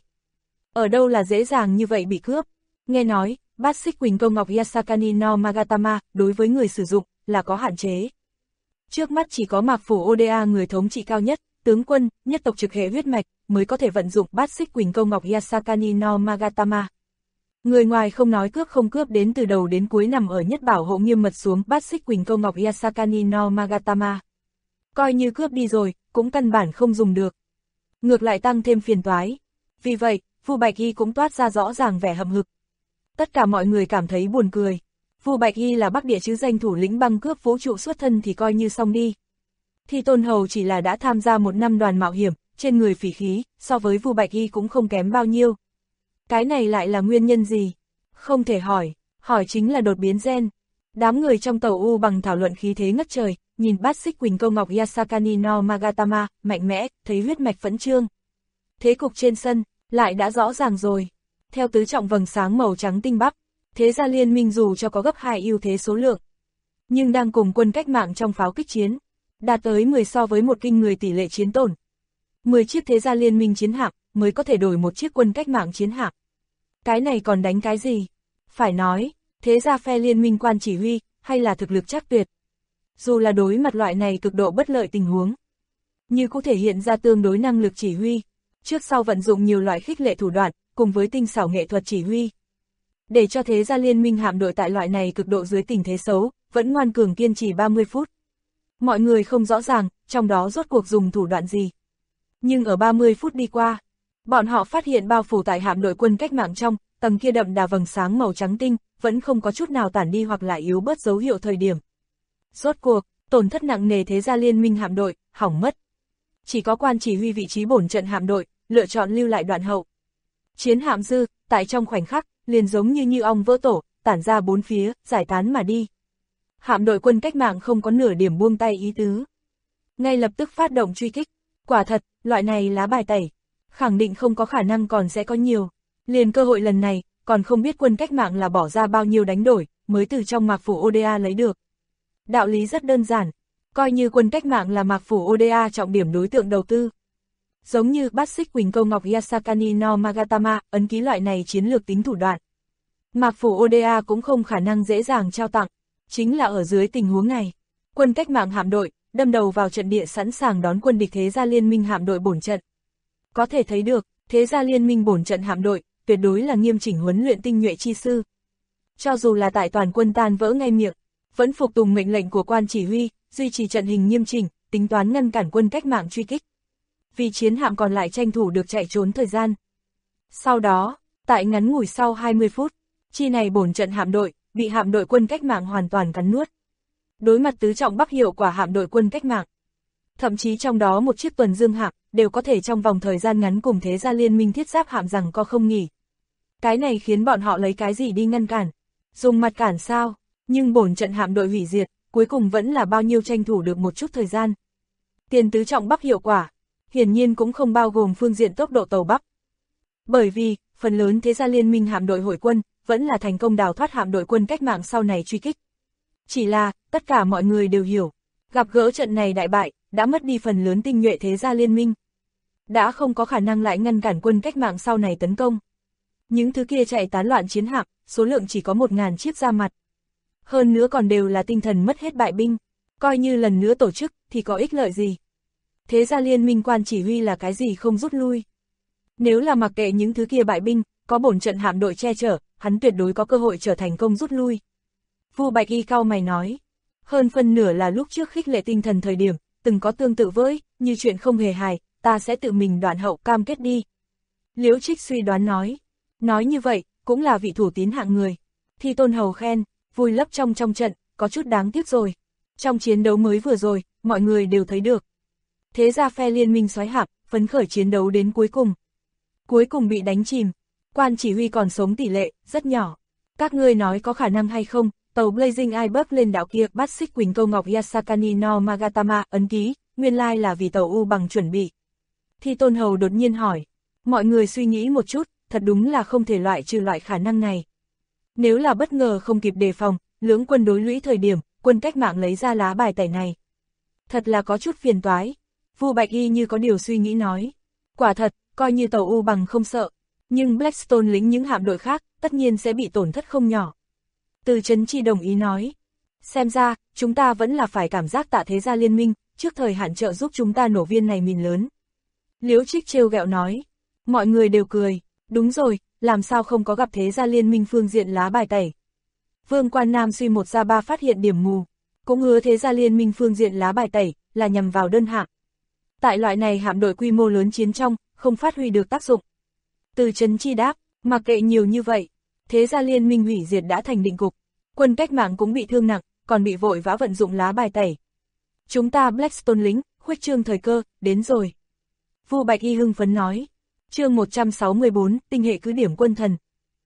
Ở đâu là dễ dàng như vậy bị cướp. Nghe nói, bát xích quỳnh câu ngọc Yasakani no Magatama, đối với người sử dụng, là có hạn chế. Trước mắt chỉ có Mạc Phủ Oda người thống trị cao nhất, tướng quân, nhất tộc trực hệ huyết mạch, mới có thể vận dụng bát xích quỳnh câu ngọc Yasakani no Magatama. Người ngoài không nói cướp không cướp, đến từ đầu đến cuối nằm ở nhất bảo hộ nghiêm mật xuống bát xích quỳnh câu ngọc Yasakani no Magatama. Coi như cướp đi rồi, cũng căn bản không dùng được. Ngược lại tăng thêm phiền toái. Vì vậy, Vu Bạch Hy cũng toát ra rõ ràng vẻ hậm hực. Tất cả mọi người cảm thấy buồn cười. Vu Bạch Hy là Bắc Địa chứ danh thủ lĩnh băng cướp vũ trụ xuất thân thì coi như xong đi. Thi Tôn Hầu chỉ là đã tham gia 1 năm đoàn mạo hiểm, trên người phỉ khí, so với Vu Bạch Hy cũng không kém bao nhiêu. Cái này lại là nguyên nhân gì? Không thể hỏi chính là đột biến gen. Đám người trong tàu U bằng thảo luận khí thế ngất trời, nhìn bát xích quỳnh câu ngọc Yasakani no Magatama, mạnh mẽ, thấy huyết mạch phẫn trương. Thế cục trên sân, lại đã rõ ràng rồi. Theo tứ trọng vầng sáng màu trắng tinh bắp, thế gia liên minh dù cho có gấp 2 ưu thế số lượng, nhưng đang cùng quân cách mạng trong pháo kích chiến, đạt tới 10 so với 1 kinh người tỷ lệ chiến tổn. 10 chiếc thế gia liên minh chiến hạm mới có thể đổi 1 chiếc quân cách mạng chiến hạm. Cái này còn đánh cái gì? Phải nói, thế gia phe liên minh quan chỉ huy, hay là thực lực chắc tuyệt. Dù là đối mặt loại này cực độ bất lợi tình huống, như cũng thể hiện ra tương đối năng lực chỉ huy, trước sau vận dụng nhiều loại khích lệ thủ đoạn, cùng với tinh xảo nghệ thuật chỉ huy. Để cho thế gia liên minh hạm đội tại loại này cực độ dưới tình thế xấu, vẫn ngoan cường kiên trì 30 phút. Mọi người không rõ ràng, trong đó rốt cuộc dùng thủ đoạn gì. Nhưng ở 30 phút đi qua, bọn họ phát hiện bao phủ tại hạm đội quân cách mạng trong, tầng kia đậm đà vầng sáng màu trắng tinh, vẫn không có chút nào tản đi hoặc là yếu bớt dấu hiệu thời điểm. Rốt cuộc, tổn thất nặng nề thế gia liên minh hạm đội, hỏng mất. Chỉ có quan chỉ huy vị trí bổn trận hạm đội, lựa chọn lưu lại đoạn hậu. Chiến hạm dư, tại trong khoảnh khắc, liền giống như ong vỡ tổ, tản ra 4 phía, giải tán mà đi. Hạm đội quân cách mạng không có nửa điểm buông tay ý tứ. Ngay lập tức phát động truy kích. Quả thật, loại này lá bài tẩy, khẳng định không có khả năng còn sẽ có nhiều. Liền cơ hội lần này, còn không biết quân cách mạng là bỏ ra bao nhiêu đánh đổi, mới từ trong Mạc Phủ Oda lấy được. Đạo lý rất đơn giản, coi như quân cách mạng là Mạc Phủ Oda trọng điểm đối tượng đầu tư. Giống như bát xích quỳnh câu ngọc Yasakani no Magatama, ấn ký loại này chiến lược tính thủ đoạn. Mạc Phủ Oda cũng không khả năng dễ dàng trao tặng, chính là ở dưới tình huống này. Quân cách mạng hạm đội, đâm đầu vào trận địa sẵn sàng đón quân địch thế gia liên minh hạm đội bổn trận. Có thể thấy được, thế gia liên minh bổn trận hạm đội, tuyệt đối là nghiêm chỉnh huấn luyện tinh nhuệ chi sư. Cho dù là tại toàn quân tan vỡ ngay miệng, vẫn phục tùng mệnh lệnh của quan chỉ huy, duy trì trận hình nghiêm chỉnh, tính toán ngăn cản quân cách mạng truy kích. Vì chiến hạm còn lại tranh thủ được chạy trốn thời gian. Sau đó, tại ngắn ngủi sau 20 phút, chi này bổn trận hạm đội, bị hạm đội quân cách mạng hoàn toàn cắn nuốt. Đối mặt tứ trọng bắc hiệu quả hạm đội quân cách mạng. Thậm chí trong đó một chiếc tuần dương hạm, đều có thể trong vòng thời gian ngắn cùng thế gia liên minh thiết giáp hạm rằng co không nghỉ. Cái này khiến bọn họ lấy cái gì đi ngăn cản? Dùng mặt cản sao? Nhưng bổn trận hạm đội hủy diệt, cuối cùng vẫn là bao nhiêu tranh thủ được một chút thời gian. Tiền tứ trọng bắc hiệu quả, hiển nhiên cũng không bao gồm phương diện tốc độ tàu bắc. Bởi vì, phần lớn thế gia liên minh hạm đội hội quân, vẫn là thành công đào thoát hạm đội quân cách mạng sau này truy kích. Chỉ là, tất cả mọi người đều hiểu, gặp gỡ trận này đại bại, đã mất đi phần lớn tinh nhuệ thế gia liên minh. Đã không có khả năng lại ngăn cản quân cách mạng sau này tấn công. Những thứ kia chạy tán loạn chiến hạm, số lượng chỉ có 1000 chiếc ra mặt. Hơn nữa còn đều là tinh thần mất hết bại binh, coi như lần nữa tổ chức, thì có ích lợi gì. Thế gia liên minh quan chỉ huy là cái gì không rút lui. Nếu là mặc kệ những thứ kia bại binh, có bổn trận hạm đội che chở, hắn tuyệt đối có cơ hội trở thành công rút lui. Vu Bạch Y cau mày nói, hơn phân nửa là lúc trước khích lệ tinh thần thời điểm, từng có tương tự với, như chuyện không hề hài, ta sẽ tự mình đoạn hậu cam kết đi. Liễu Trích suy đoán nói như vậy, cũng là vị thủ tín hạng người. Thi Tôn Hầu khen, vui lấp trong trận, có chút đáng tiếc rồi. Trong chiến đấu mới vừa rồi, mọi người đều thấy được. Thế ra phe liên minh xoáy hạp, phấn khởi chiến đấu đến cuối cùng. Cuối cùng bị đánh chìm, quan chỉ huy còn sống tỷ lệ, rất nhỏ. Các ngươi nói có khả năng hay không, tàu Blazing Eye bước lên đảo kia, bát xích quỳnh câu ngọc Yasakani no Magatama, ấn ký, nguyên lai là vì tàu U bằng chuẩn bị. Thi Tôn Hầu đột nhiên hỏi, mọi người suy nghĩ một chút, thật đúng là không thể loại trừ loại khả năng này. Nếu là bất ngờ không kịp đề phòng, lưỡng quân đối lũy thời điểm, quân cách mạng lấy ra lá bài tẩy này. Thật là có chút phiền toái. Vu Bạch Y như có điều suy nghĩ nói. Quả thật, coi như tàu U Bằng không sợ, nhưng Blackstone lính những hạm đội khác, tất nhiên sẽ bị tổn thất không nhỏ. Từ Chấn Chi đồng ý nói. Xem ra, chúng ta vẫn là phải cảm giác Tạ Thế Gia liên minh, trước thời hạn trợ giúp chúng ta nổ viên này mìn lớn. Liễu Trích trêu ghẹo nói. Mọi người đều cười. Đúng rồi, làm sao không có gặp Thế Gia liên minh phương diện lá bài tẩy. Vương Quan Nam suy một ra ba phát hiện điểm mù. Cũng hứa Thế Gia liên minh phương diện lá bài tẩy, là nhằm vào đơn hạm. Tại loại này hạm đội quy mô lớn chiến trong, không phát huy được tác dụng. Từ Chấn Chi đáp, mặc kệ nhiều như vậy, Thế Gia liên minh hủy diệt đã thành định cục. Quân cách mạng cũng bị thương nặng, còn bị vội vã vận dụng lá bài tẩy. Chúng ta Blackstone lính, khuếch trương thời cơ, đến rồi. Vu Bạch Y hưng phấn nói. Chương 164, tinh hệ cứ điểm quân thần.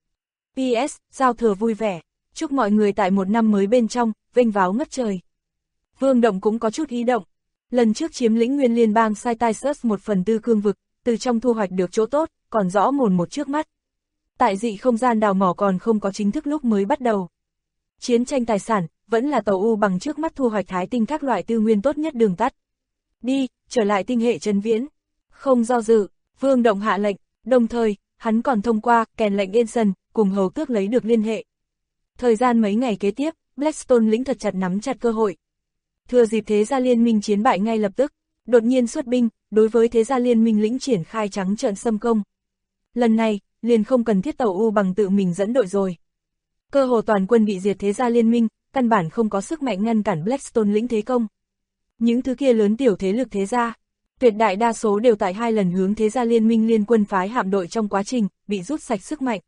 PS, giao thừa vui vẻ. Chúc mọi người tại một năm mới bên trong, vênh váo ngất trời. Vương Động cũng có chút ý động. Lần trước chiếm lĩnh nguyên liên bang Cytisus 1/4 cương vực, từ trong thu hoạch được chỗ tốt, còn rõ mồn một trước mắt. Tại dị không gian đào mỏ còn không có chính thức lúc mới bắt đầu. Chiến tranh tài sản, vẫn là tàu U Bằng trước mắt thu hoạch thái tinh các loại tư nguyên tốt nhất đường tắt. Đi, trở lại tinh hệ Trấn Viễn. Không do dự, Vương Động hạ lệnh, đồng thời, hắn còn thông qua kèn lệnh Ensign, cùng hầu tước lấy được liên hệ. Thời gian mấy ngày kế tiếp, Blackstone lĩnh thật chặt nắm chặt cơ hội. Thừa dịp Thế Gia liên minh chiến bại ngay lập tức, đột nhiên xuất binh, đối với Thế Gia liên minh lĩnh triển khai trắng trợn xâm công. Lần này, liền không cần thiết tàu U Bằng tự mình dẫn đội rồi. Cơ hồ toàn quân bị diệt Thế Gia liên minh, căn bản không có sức mạnh ngăn cản Blackstone lĩnh thế công. Những thứ kia lớn tiểu thế lực Thế Gia, tuyệt đại đa số đều tại 2 lần hướng Thế Gia liên minh liên quân phái hạm đội trong quá trình, bị rút sạch sức mạnh.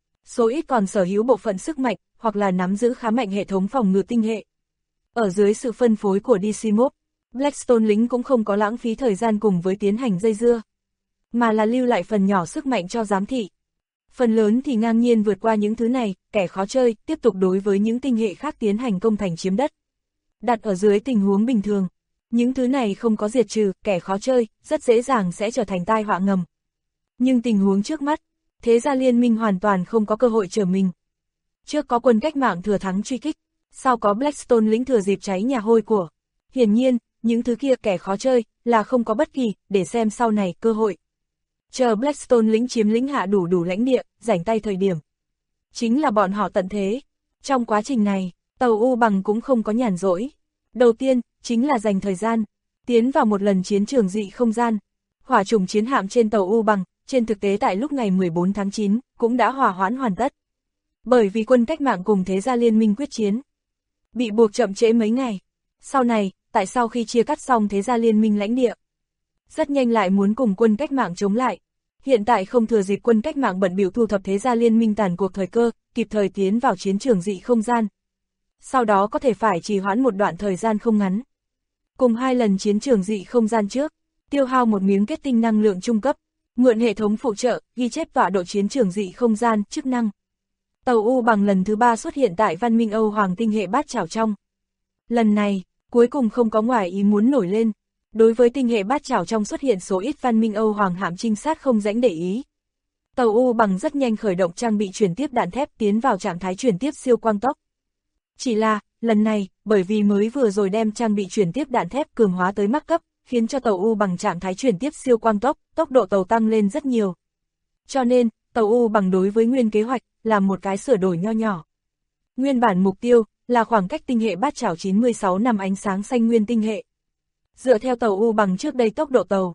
Số ít còn sở hữu bộ phận sức mạnh, hoặc là nắm giữ khá mạnh hệ thống phòng ngự tinh hệ. Ở dưới sự phân phối của DC-1, Blackstone lính cũng không có lãng phí thời gian cùng với tiến hành dây dưa, mà là lưu lại phần nhỏ sức mạnh cho giám thị. Phần lớn thì ngang nhiên vượt qua những thứ này, kẻ khó chơi, tiếp tục đối với những tinh hệ khác tiến hành công thành chiếm đất. Đặt ở dưới tình huống bình thường, những thứ này không có diệt trừ, kẻ khó chơi, rất dễ dàng sẽ trở thành tai họa ngầm. Nhưng tình huống trước mắt, Thế Gia liên minh hoàn toàn không có cơ hội trở mình. Trước có quân cách mạng thừa thắng truy kích, sau có Blackstone lĩnh thừa dịp cháy nhà hôi của. Hiển nhiên, những thứ kia kẻ khó chơi, là không có bất kỳ, để xem sau này, cơ hội. Chờ Blackstone lĩnh chiếm lĩnh hạ đủ lãnh địa, rảnh tay thời điểm. Chính là bọn họ tận thế. Trong quá trình này, tàu U Bằng cũng không có nhàn rỗi. Đầu tiên, chính là dành thời gian, tiến vào một lần chiến trường dị không gian. Hỏa trùng chiến hạm trên tàu U Bằng, trên thực tế tại lúc ngày 14 tháng 9, cũng đã hỏa hoãn hoàn tất. Bởi vì quân cách mạng cùng Thế Gia liên minh quyết chiến, bị buộc chậm trễ mấy ngày. Sau này, tại sau khi chia cắt xong Thế Gia liên minh lãnh địa, rất nhanh lại muốn cùng quân cách mạng chống lại. Hiện tại không thừa dịp quân cách mạng bận bịu thu thập Thế Gia liên minh tàn cuộc thời cơ, kịp thời tiến vào chiến trường dị không gian. Sau đó có thể phải trì hoãn một đoạn thời gian không ngắn. Cùng 2 lần chiến trường dị không gian trước, tiêu hao một miếng kết tinh năng lượng trung cấp, mượn hệ thống phụ trợ, ghi chép tọa độ chiến trường dị không gian, chức năng. Tàu U Bằng lần thứ 3 xuất hiện tại văn minh Âu Hoàng tinh hệ Bát Chảo trong. Lần này, cuối cùng không có ngoài ý muốn nổi lên. Đối với tinh hệ Bát Chảo trong xuất hiện số ít văn minh Âu Hoàng hạm trinh sát không rảnh để ý. Tàu U Bằng rất nhanh khởi động trang bị chuyển tiếp đạn thép tiến vào trạng thái chuyển tiếp siêu quang tốc. Chỉ là, lần này, bởi vì mới vừa rồi đem trang bị chuyển tiếp đạn thép cường hóa tới mắc cấp, khiến cho tàu U Bằng trạng thái chuyển tiếp siêu quang tốc, tốc độ tàu tăng lên rất nhiều. Cho nên, tàu U Bằng đối với nguyên kế hoạch, là một cái sửa đổi nho nhỏ. Nguyên bản mục tiêu, là khoảng cách tinh hệ Bát Chảo 96 năm ánh sáng xanh nguyên tinh hệ. Dựa theo tàu U Bằng trước đây tốc độ tàu,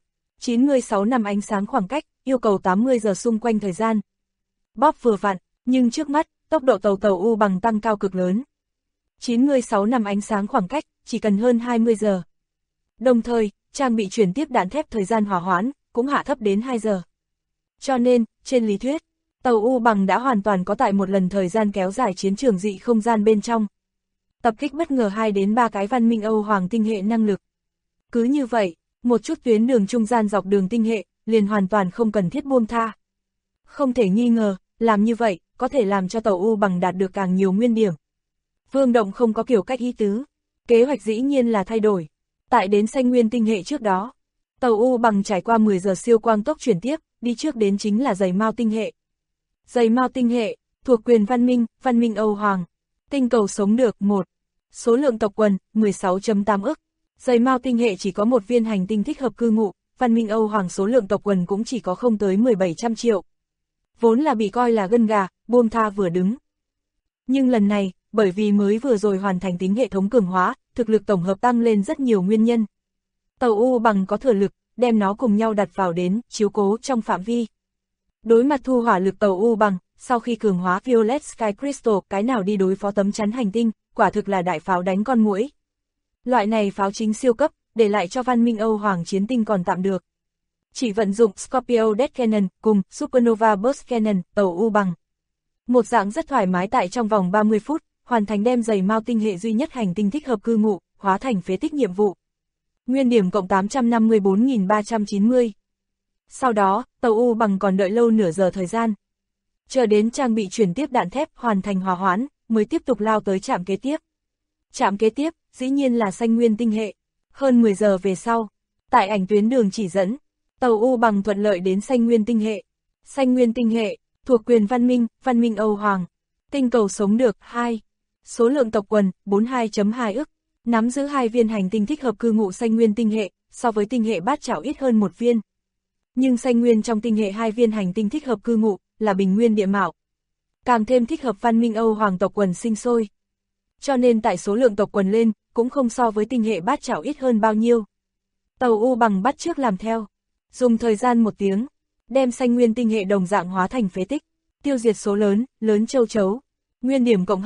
96 năm ánh sáng khoảng cách, yêu cầu 80 giờ xung quanh thời gian. Bóp vừa vặn, nhưng trước mắt, tốc độ tàu U Bằng tăng cao cực lớn. 96 năm ánh sáng khoảng cách, chỉ cần hơn 20 giờ. Đồng thời, trang bị chuyển tiếp đạn thép thời gian hỏa hoãn, cũng hạ thấp đến 2 giờ. Cho nên, trên lý thuyết, tàu U Bằng đã hoàn toàn có tại một lần thời gian kéo dài chiến trường dị không gian bên trong. Tập kích bất ngờ 2 đến 3 cái văn minh Âu Hoàng tinh hệ năng lực. Cứ như vậy, một chút tuyến đường trung gian dọc đường tinh hệ, liền hoàn toàn không cần thiết buông tha. Không thể nghi ngờ, làm như vậy, có thể làm cho tàu U Bằng đạt được càng nhiều nguyên điểm. Vương Động không có kiểu cách ý tứ. Kế hoạch dĩ nhiên là thay đổi. Tại đến xanh nguyên tinh hệ trước đó, tàu U Bằng trải qua 10 giờ siêu quang tốc chuyển tiếp, đi trước đến chính là Giày Mao tinh hệ. Giày Mao tinh hệ, thuộc quyền văn minh Âu Hoàng. Tinh cầu sống được, 1. Số lượng tộc quần, 16.8 ức. Giày Mao tinh hệ chỉ có một viên hành tinh thích hợp cư ngụ, văn minh Âu Hoàng số lượng tộc quần cũng chỉ có không tới 1700 triệu. Vốn là bị coi là gân gà, buông tha vừa đứng. Nhưng lần này, bởi vì mới vừa rồi hoàn thành tính hệ thống cường hóa, thực lực tổng hợp tăng lên rất nhiều nguyên nhân. Tàu U bằng có thừa lực, đem nó cùng nhau đặt vào đến, chiếu cố trong phạm vi. Đối mặt thu hỏa lực tàu U bằng, sau khi cường hóa Violet Sky Crystal, cái nào đi đối phó tấm chắn hành tinh, quả thực là đại pháo đánh con muỗi. Loại này pháo chính siêu cấp, để lại cho văn minh Âu Hoàng chiến tinh còn tạm được. Chỉ vận dụng Scorpio Death Cannon cùng Supernova Burst Cannon, tàu U bằng. Một dạng rất thoải mái tại trong vòng 30 phút, hoàn thành đem giày Mao tinh hệ duy nhất hành tinh thích hợp cư ngụ, hóa thành phế tích nhiệm vụ. Nguyên điểm cộng 854.390. Sau đó, tàu U bằng còn đợi lâu nửa giờ thời gian. Chờ đến trang bị chuyển tiếp đạn thép hoàn thành hòa hoãn, mới tiếp tục lao tới trạm kế tiếp. Trạm kế tiếp, dĩ nhiên là Xanh Nguyên tinh hệ. Hơn 10 giờ về sau, tại ảnh tuyến đường chỉ dẫn, tàu U bằng thuận lợi đến Xanh Nguyên tinh hệ. Xanh Nguyên tinh hệ, thuộc quyền văn minh Âu Hoàng. Tinh cầu sống được, 2. Số lượng tộc quần, 42.2 ức. Nắm giữ 2 viên hành tinh thích hợp cư ngụ Xanh Nguyên tinh hệ, so với tinh hệ Bát Chảo ít hơn 1 viên. Nhưng Xanh Nguyên trong tinh hệ 2 viên hành tinh thích hợp cư ngụ, là Bình Nguyên địa mạo. Càng thêm thích hợp văn minh Âu Hoàng tộc quần sinh sôi. Cho nên tại số lượng tộc quần lên, cũng không so với tinh hệ Bát Chảo ít hơn bao nhiêu. Tàu U bằng bắt trước làm theo. Dùng thời gian 1 tiếng, đem Xanh Nguyên tinh hệ đồng dạng hóa thành phế tích, tiêu diệt số lớn châu chấu. Nguyên điểm cộng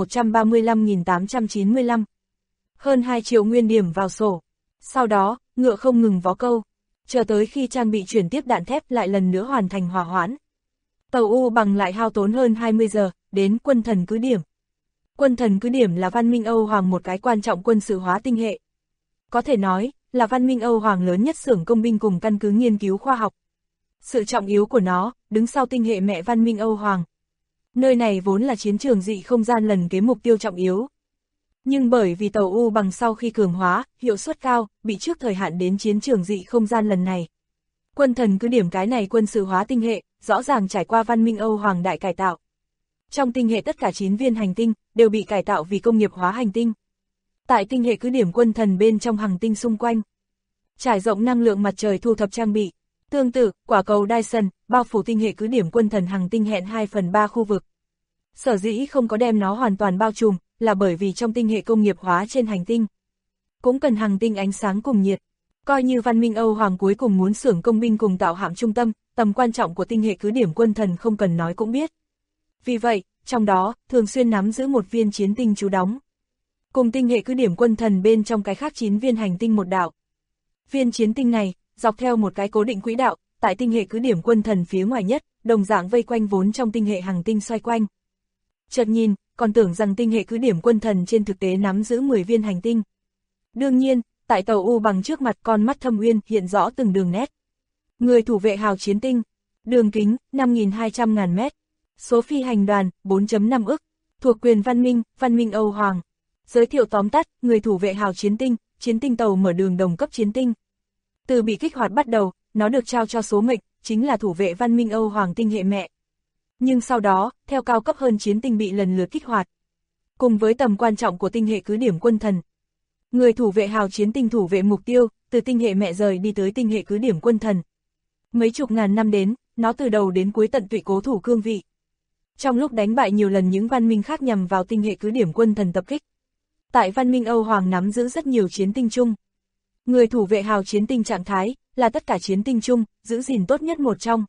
2.135.895. Hơn 2 triệu nguyên điểm vào sổ. Sau đó, ngựa không ngừng vó câu. Chờ tới khi trang bị chuyển tiếp đạn thép lại lần nữa hoàn thành hòa hoãn. Tàu U bằng lại hao tốn hơn 20 giờ, đến quân thần cứ điểm. Quân thần cứ điểm là văn minh Âu Hoàng một cái quan trọng quân sự hóa tinh hệ. Có thể nói, là văn minh Âu Hoàng lớn nhất xưởng công binh cùng căn cứ nghiên cứu khoa học. Sự trọng yếu của nó, đứng sau tinh hệ mẹ văn minh Âu Hoàng. Nơi này vốn là chiến trường dị không gian lần kế mục tiêu trọng yếu. Nhưng bởi vì tàu U bằng sau khi cường hóa, hiệu suất cao, bị trước thời hạn đến chiến trường dị không gian lần này. Quân thần cứ điểm cái này quân sự hóa tinh hệ, rõ ràng trải qua văn minh Âu Hoàng đại cải tạo. Trong tinh hệ tất cả 9 viên hành tinh, đều bị cải tạo vì công nghiệp hóa hành tinh. Tại tinh hệ cứ điểm quân thần bên trong hành tinh xung quanh, trải rộng năng lượng mặt trời thu thập trang bị. Tương tự, quả cầu Dyson, bao phủ tinh hệ cứ điểm quân thần hành tinh hẹn 2/3 khu vực. Sở dĩ không có đem nó hoàn toàn bao trùm, là bởi vì trong tinh hệ công nghiệp hóa trên hành tinh, cũng cần hành tinh ánh sáng cùng nhiệt. Coi như văn minh Âu Hoàng cuối cùng muốn xưởng công binh cùng tạo hạm trung tâm, tầm quan trọng của tinh hệ cứ điểm quân thần không cần nói cũng biết. Vì vậy, trong đó, thường xuyên nắm giữ một viên chiến tinh trú đóng. Cùng tinh hệ cứ điểm quân thần bên trong cái khác 9 viên hành tinh một đạo. Viên chiến tinh này, dọc theo một cái cố định quỹ đạo, tại tinh hệ cứ điểm quân thần phía ngoài nhất, đồng dạng vây quanh vốn trong tinh hệ hành tinh xoay quanh. Chợt nhìn, còn tưởng rằng tinh hệ cứ điểm quân thần trên thực tế nắm giữ 10 viên hành tinh. Đương nhiên, tại tàu U bằng trước mặt con mắt Thâm Uyên hiện rõ từng đường nét. Người thủ vệ hào chiến tinh, đường kính 5.200.000 mét, số phi hành đoàn 4.5 ức, thuộc quyền văn minh Âu Hoàng. Giới thiệu tóm tắt, người thủ vệ hào chiến tinh tàu mở đường đồng cấp chiến tinh. Từ bị kích hoạt bắt đầu, nó được trao cho số mệnh, chính là thủ vệ văn minh Âu Hoàng tinh hệ mẹ. Nhưng sau đó, theo cao cấp hơn chiến tinh bị lần lượt kích hoạt. Cùng với tầm quan trọng của tinh hệ cứ điểm quân thần, người thủ vệ hào chiến tinh thủ vệ mục tiêu, từ tinh hệ mẹ rời đi tới tinh hệ cứ điểm quân thần. Mấy chục ngàn năm đến, nó từ đầu đến cuối tận tụy cố thủ cương vị. Trong lúc đánh bại nhiều lần những văn minh khác nhằm vào tinh hệ cứ điểm quân thần tập kích. Tại văn minh Âu Hoàng nắm giữ rất nhiều chiến tinh chung. Người thủ vệ hào chiến tinh trạng thái, là tất cả chiến tinh chung, giữ gìn tốt nhất một trong.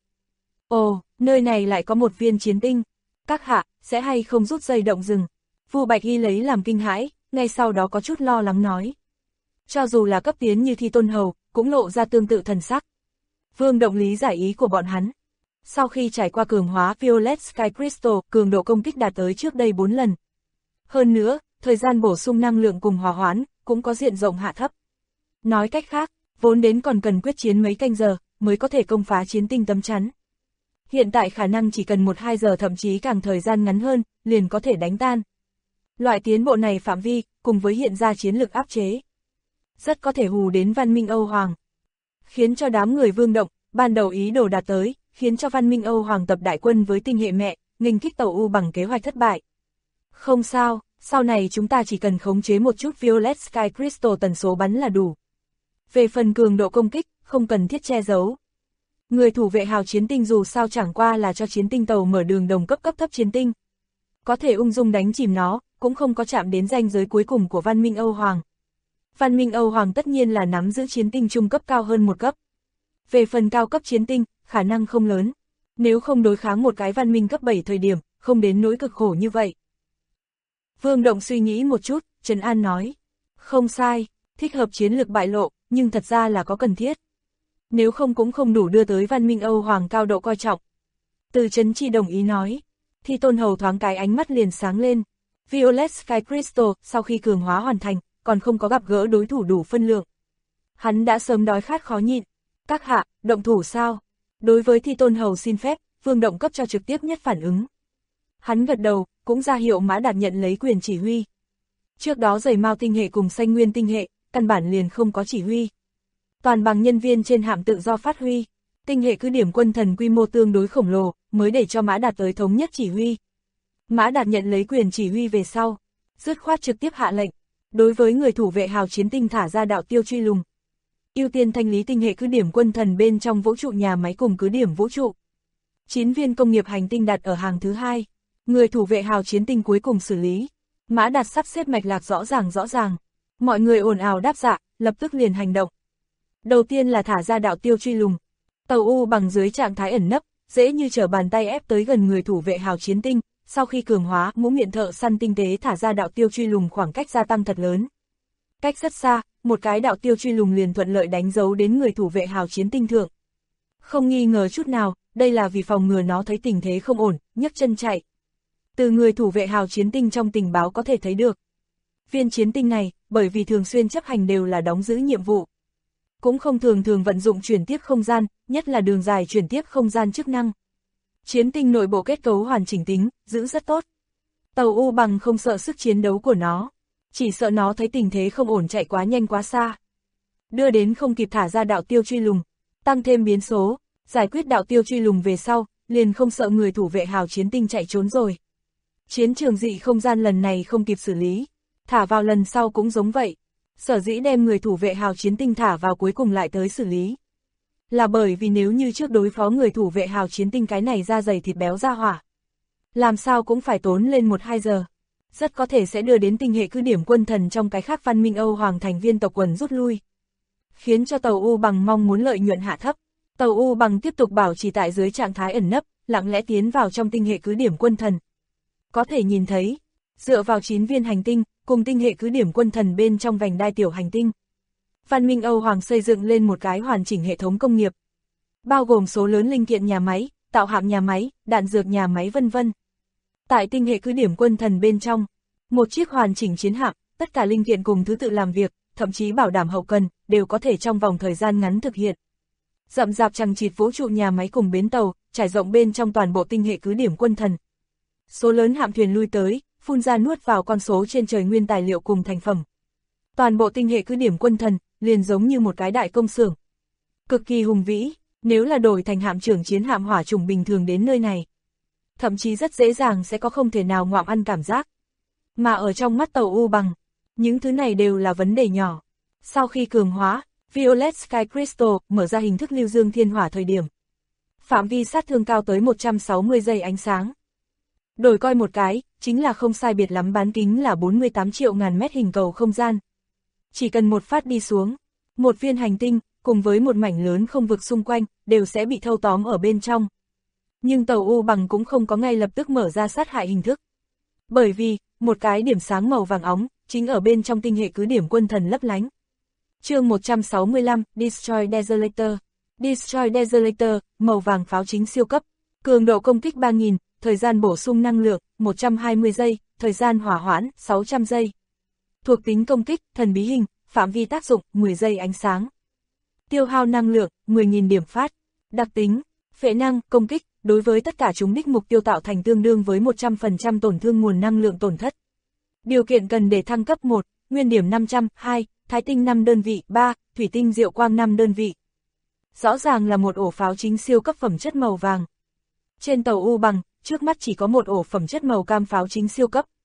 Ồ, nơi này lại có một viên chiến tinh. Các hạ, sẽ hay không rút dây động rừng? Vu Bạch Y lấy làm kinh hãi, ngay sau đó có chút lo lắng nói. Cho dù là cấp tiến như Thi Tôn Hầu, cũng lộ ra tương tự thần sắc. Vương Động lý giải ý của bọn hắn. Sau khi trải qua cường hóa Violet Sky Crystal, cường độ công kích đạt tới trước đây 4 lần. Hơn nữa, thời gian bổ sung năng lượng cùng hòa hoãn, cũng có diện rộng hạ thấp. Nói cách khác, vốn đến còn cần quyết chiến mấy canh giờ, mới có thể công phá chiến tinh tấm chắn. Hiện tại khả năng chỉ cần 1-2 giờ thậm chí càng thời gian ngắn hơn, liền có thể đánh tan. Loại tiến bộ này phạm vi, cùng với hiện ra chiến lực áp chế, rất có thể hù đến văn minh Âu Hoàng. Khiến cho đám người Vương Động, ban đầu ý đồ đạt tới, khiến cho văn minh Âu Hoàng tập đại quân với tinh hệ mẹ, nghênh kích tàu U bằng kế hoạch thất bại. Không sao, Sau này chúng ta chỉ cần khống chế một chút Violet Sky Crystal tần số bắn là đủ. Về phần cường độ công kích, không cần thiết che giấu. Người thủ vệ hào chiến tinh dù sao chẳng qua là cho chiến tinh tàu mở đường đồng cấp thấp chiến tinh. Có thể ung dung đánh chìm nó, cũng không có chạm đến ranh giới cuối cùng của văn minh Âu Hoàng. Văn minh Âu Hoàng tất nhiên là nắm giữ chiến tinh trung cấp cao hơn một cấp. Về phần cao cấp chiến tinh, khả năng không lớn. Nếu không đối kháng một cái văn minh cấp 7 thời điểm, không đến nỗi cực khổ như vậy. Vương Động suy nghĩ một chút, Trần An nói. Không sai, thích hợp chiến lược bại lộ, nhưng thật ra là có cần thiết. Nếu không cũng không đủ đưa tới văn minh Âu Hoàng cao độ coi trọng. Từ Trấn Chi đồng ý nói. Thi Tôn Hầu thoáng cái ánh mắt liền sáng lên. Violet Sky Crystal sau khi cường hóa hoàn thành, còn không có gặp gỡ đối thủ đủ phân lượng. Hắn đã sớm đói khát khó nhịn. Các hạ, động thủ sao? Đối với Thi Tôn Hầu xin phép, Vương Động cấp cho trực tiếp nhất phản ứng. Hắn gật đầu, cũng ra hiệu Mã Đạt nhận lấy quyền chỉ huy. Trước đó Giày Mao tinh hệ cùng Xanh Nguyên tinh hệ, căn bản liền không có chỉ huy. Toàn bằng nhân viên trên hạm tự do phát huy. Tinh hệ cứ điểm quân thần quy mô tương đối khổng lồ, mới để cho Mã Đạt tới thống nhất chỉ huy. Mã Đạt nhận lấy quyền chỉ huy về sau, dứt khoát trực tiếp hạ lệnh. Đối với người thủ vệ hào chiến tinh thả ra đạo tiêu truy lùng. Ưu tiên thanh lý tinh hệ cứ điểm quân thần bên trong vũ trụ nhà máy cùng cứ điểm vũ trụ. 9 viên công nghiệp hành tinh đặt ở hàng thứ 2. Người thủ vệ hào chiến tinh cuối cùng xử lý. Mã Đạt sắp xếp mạch lạc rõ ràng. Mọi người ồn ào đáp dạ, lập tức liền hành động. Đầu tiên là thả ra đạo tiêu truy lùng. Tàu U bằng dưới trạng thái ẩn nấp, dễ như trở bàn tay ép tới gần người thủ vệ hào chiến tinh. Sau khi cường hóa, mũ miệng thợ săn tinh tế thả ra đạo tiêu truy lùng khoảng cách gia tăng thật lớn. Cách rất xa, một cái đạo tiêu truy lùng liền thuận lợi đánh dấu đến người thủ vệ hào chiến tinh thượng. Không nghi ngờ chút nào, đây là vì phòng ngừa nó thấy tình thế không ổn, nhấc chân chạy. Từ người thủ vệ hào chiến tinh trong tình báo có thể thấy được. Viên chiến tinh này, bởi vì thường xuyên chấp hành đều là đóng giữ nhiệm vụ. Cũng không thường vận dụng chuyển tiếp không gian, nhất là đường dài chuyển tiếp không gian chức năng. Chiến tinh nội bộ kết cấu hoàn chỉnh tính, giữ rất tốt. Tàu U bằng không sợ sức chiến đấu của nó, chỉ sợ nó thấy tình thế không ổn chạy quá nhanh quá xa. Đưa đến không kịp thả ra đạo tiêu truy lùng, tăng thêm biến số, giải quyết đạo tiêu truy lùng về sau, liền không sợ người thủ vệ hào chiến tinh chạy trốn rồi. Chiến trường dị không gian lần này không kịp xử lý, thả vào lần sau cũng giống vậy. Sở dĩ đem người thủ vệ hào chiến tinh thả vào cuối cùng lại tới xử lý. Là bởi vì nếu như trước đối phó người thủ vệ hào chiến tinh cái này da dày thịt béo ra hỏa, làm sao cũng phải tốn lên 1-2 giờ. Rất có thể sẽ đưa đến tinh hệ cứ điểm quân thần trong cái khác văn minh Âu Hoàng thành viên tộc quần rút lui. Khiến cho tàu U bằng mong muốn lợi nhuận hạ thấp. Tàu U bằng tiếp tục bảo trì tại dưới trạng thái ẩn nấp, lặng lẽ tiến vào trong tinh hệ cứ điểm quân thần. Có thể nhìn thấy, dựa vào 9 viên hành tinh, cùng tinh hệ cứ điểm quân thần bên trong vành đai tiểu hành tinh. Văn minh Âu Hoàng xây dựng lên một cái hoàn chỉnh hệ thống công nghiệp. Bao gồm số lớn linh kiện nhà máy, tạo hạm nhà máy, đạn dược nhà máy vân vân. Tại tinh hệ cứ điểm quân thần bên trong, một chiếc hoàn chỉnh chiến hạm, tất cả linh kiện cùng thứ tự làm việc, thậm chí bảo đảm hậu cần, đều có thể trong vòng thời gian ngắn thực hiện. Rậm rạp chằng chịt vũ trụ nhà máy cùng bến tàu, trải rộng bên trong toàn bộ tinh hệ cứ điểm quân thần. Số lớn hạm thuyền lui tới, phun ra nuốt vào con số trên trời nguyên tài liệu cùng thành phẩm. Toàn bộ tinh hệ cứ điểm quân thần, liền giống như một cái đại công xưởng. Cực kỳ hùng vĩ, nếu là đổi thành hạm trưởng chiến hạm hỏa trùng bình thường đến nơi này. Thậm chí rất dễ dàng sẽ có không thể nào ngoạm ăn cảm giác. Mà ở trong mắt tàu U bằng, những thứ này đều là vấn đề nhỏ. Sau khi cường hóa, Violet Sky Crystal mở ra hình thức lưu dương thiên hỏa thời điểm. Phạm vi sát thương cao tới 160 giây ánh sáng. Đổi coi một cái, chính là không sai biệt lắm bán kính là 48 triệu ngàn mét hình cầu không gian. Chỉ cần một phát đi xuống, một viên hành tinh, cùng với một mảnh lớn không vực xung quanh, đều sẽ bị thâu tóm ở bên trong. Nhưng tàu U bằng cũng không có ngay lập tức mở ra sát hại hình thức. Bởi vì, một cái điểm sáng màu vàng óng, chính ở bên trong tinh hệ cứ điểm quân thần lấp lánh. Chương 165, Destroy Desolator. Destroy Desolator, màu vàng pháo chính siêu cấp. Cường độ công kích 3000, thời gian bổ sung năng lượng, 120 giây, thời gian hỏa hoãn, 600 giây. Thuộc tính công kích, thần bí hình, phạm vi tác dụng, 10 giây ánh sáng. Tiêu hao năng lượng, 10.000 điểm phát. Đặc tính, phệ năng, công kích, đối với tất cả chúng đích mục tiêu tạo thành tương đương với 100% tổn thương nguồn năng lượng tổn thất. Điều kiện cần để thăng cấp 1, nguyên điểm 500, 2, thái tinh 5 đơn vị, 3, thủy tinh diệu quang 5 đơn vị. Rõ ràng là một ổ pháo chính siêu cấp phẩm chất màu vàng. Trên tàu U bằng, trước mắt chỉ có một ổ phẩm chất màu cam pháo chính siêu cấp.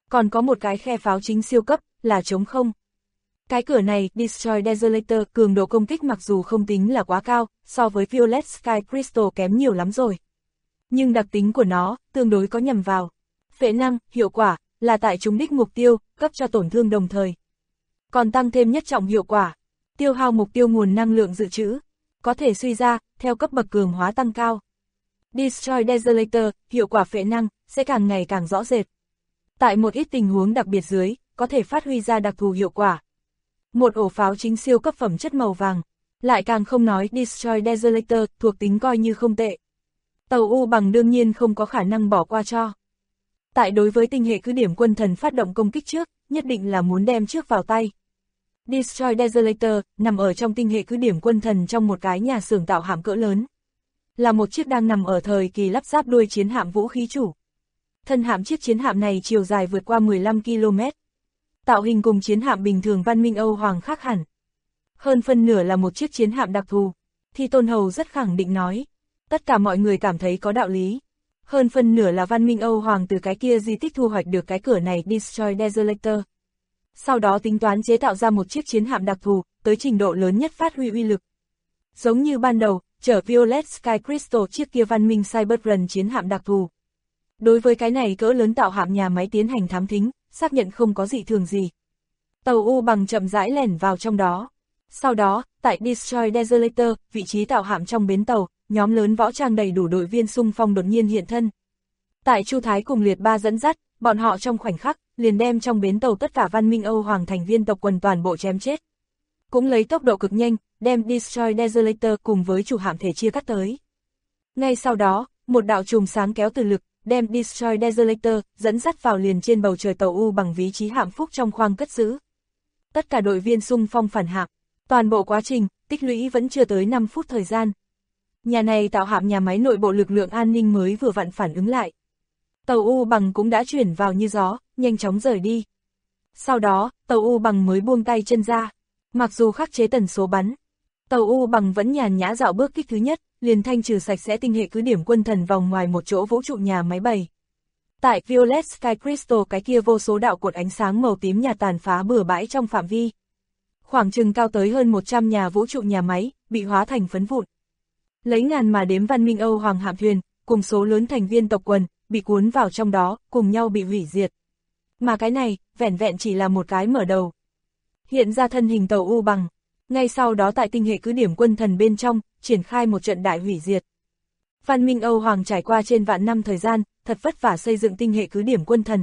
Còn có một cái khe pháo chính siêu cấp, là trống không. Cái cửa này, Destroy Desolator, cường độ công kích mặc dù không tính là quá cao, so với Violet Sky Crystal kém nhiều lắm rồi. Nhưng đặc tính của nó, tương đối có nhằm vào. Phệ năng, hiệu quả, là tại trúng đích mục tiêu, cấp cho tổn thương đồng thời. Còn tăng thêm nhất trọng hiệu quả, tiêu hao mục tiêu nguồn năng lượng dự trữ, có thể suy ra, theo cấp bậc cường hóa tăng cao. Destroy Desolator, hiệu quả phệ năng, sẽ càng ngày càng rõ rệt. Tại một ít tình huống đặc biệt dưới, có thể phát huy ra đặc thù hiệu quả. Một ổ pháo chính siêu cấp phẩm chất màu vàng, lại càng không nói Destroy Desolator thuộc tính coi như không tệ. Tàu U bằng đương nhiên không có khả năng bỏ qua cho. Tại đối với tinh hệ cứ điểm quân thần phát động công kích trước, nhất định là muốn đem trước vào tay. Destroy Desolator nằm ở trong tinh hệ cứ điểm quân thần trong một cái nhà xưởng tạo hạm cỡ lớn. Là một chiếc đang nằm ở thời kỳ lắp ráp đuôi chiến hạm vũ khí chủ. Thân hạm chiếc chiến hạm này chiều dài vượt qua 15 km. Tạo hình cùng chiến hạm bình thường văn minh Âu Hoàng khác hẳn. Hơn phân nửa là một chiếc chiến hạm đặc thù. Thi Tôn Hầu rất khẳng định nói. Tất cả mọi người cảm thấy có đạo lý. Hơn phân nửa là văn minh Âu Hoàng từ cái kia di tích thu hoạch được cái cửa này Destroy Desolator. Sau đó tính toán chế tạo ra một chiếc chiến hạm đặc thù, tới trình độ lớn nhất phát huy uy lực. Giống như ban đầu, chở Violet Sky Crystal chiếc kia văn minh Cyberrun chiến hạm đặc thù. Đối với cái này cỡ lớn tạo hạm nhà máy tiến hành thám thính, xác nhận không có dị thường gì. Tàu U bằng chậm rãi lẻn vào trong đó. Sau đó, tại Destroy Desolator, vị trí tạo hạm trong bến tàu, nhóm lớn võ trang đầy đủ đội viên xung phong đột nhiên hiện thân. Tại Chu Thái cùng Liệt Ba dẫn dắt, bọn họ trong khoảnh khắc, liền đem trong bến tàu tất cả văn minh Âu Hoàng thành viên tộc quần toàn bộ chém chết. Cũng lấy tốc độ cực nhanh, đem Destroy Desolator cùng với chủ hạm thể chia cắt tới. Ngay sau đó, một đạo chùm sáng kéo từ lực, đem Destroy Desolator dẫn dắt vào liền trên bầu trời tàu U bằng vị trí hạm phúc trong khoang cất giữ. Tất cả đội viên xung phong phản hạm, toàn bộ quá trình, tích lũy vẫn chưa tới 5 phút thời gian. Nhà này tạo hạm nhà máy nội bộ lực lượng an ninh mới vừa vặn phản ứng lại. Tàu U bằng cũng đã chuyển vào như gió, nhanh chóng rời đi. Sau đó, tàu U bằng mới buông tay chân ra. Mặc dù khắc chế tần số bắn, tàu U bằng vẫn nhàn nhã dạo bước kích thứ nhất, liền thanh trừ sạch sẽ tinh hệ cứ điểm quân thần vòng ngoài một chỗ vũ trụ nhà máy bầy. Tại Violet Sky Crystal cái kia vô số đạo cột ánh sáng màu tím nhà tàn phá bừa bãi trong phạm vi. Khoảng chừng cao tới hơn 100 nhà vũ trụ nhà máy, bị hóa thành phấn vụn. Lấy ngàn mà đếm văn minh Âu Hoàng hạm thuyền, cùng số lớn thành viên tộc quần, bị cuốn vào trong đó, cùng nhau bị hủy diệt. Mà cái này, vẻn vẹn chỉ là một cái mở đầu. Hiện ra thân hình tàu U bằng. Ngay sau đó tại tinh hệ cứ điểm quân thần bên trong, triển khai một trận đại hủy diệt. Văn minh Âu Hoàng trải qua trên vạn năm thời gian, thật vất vả xây dựng tinh hệ cứ điểm quân thần.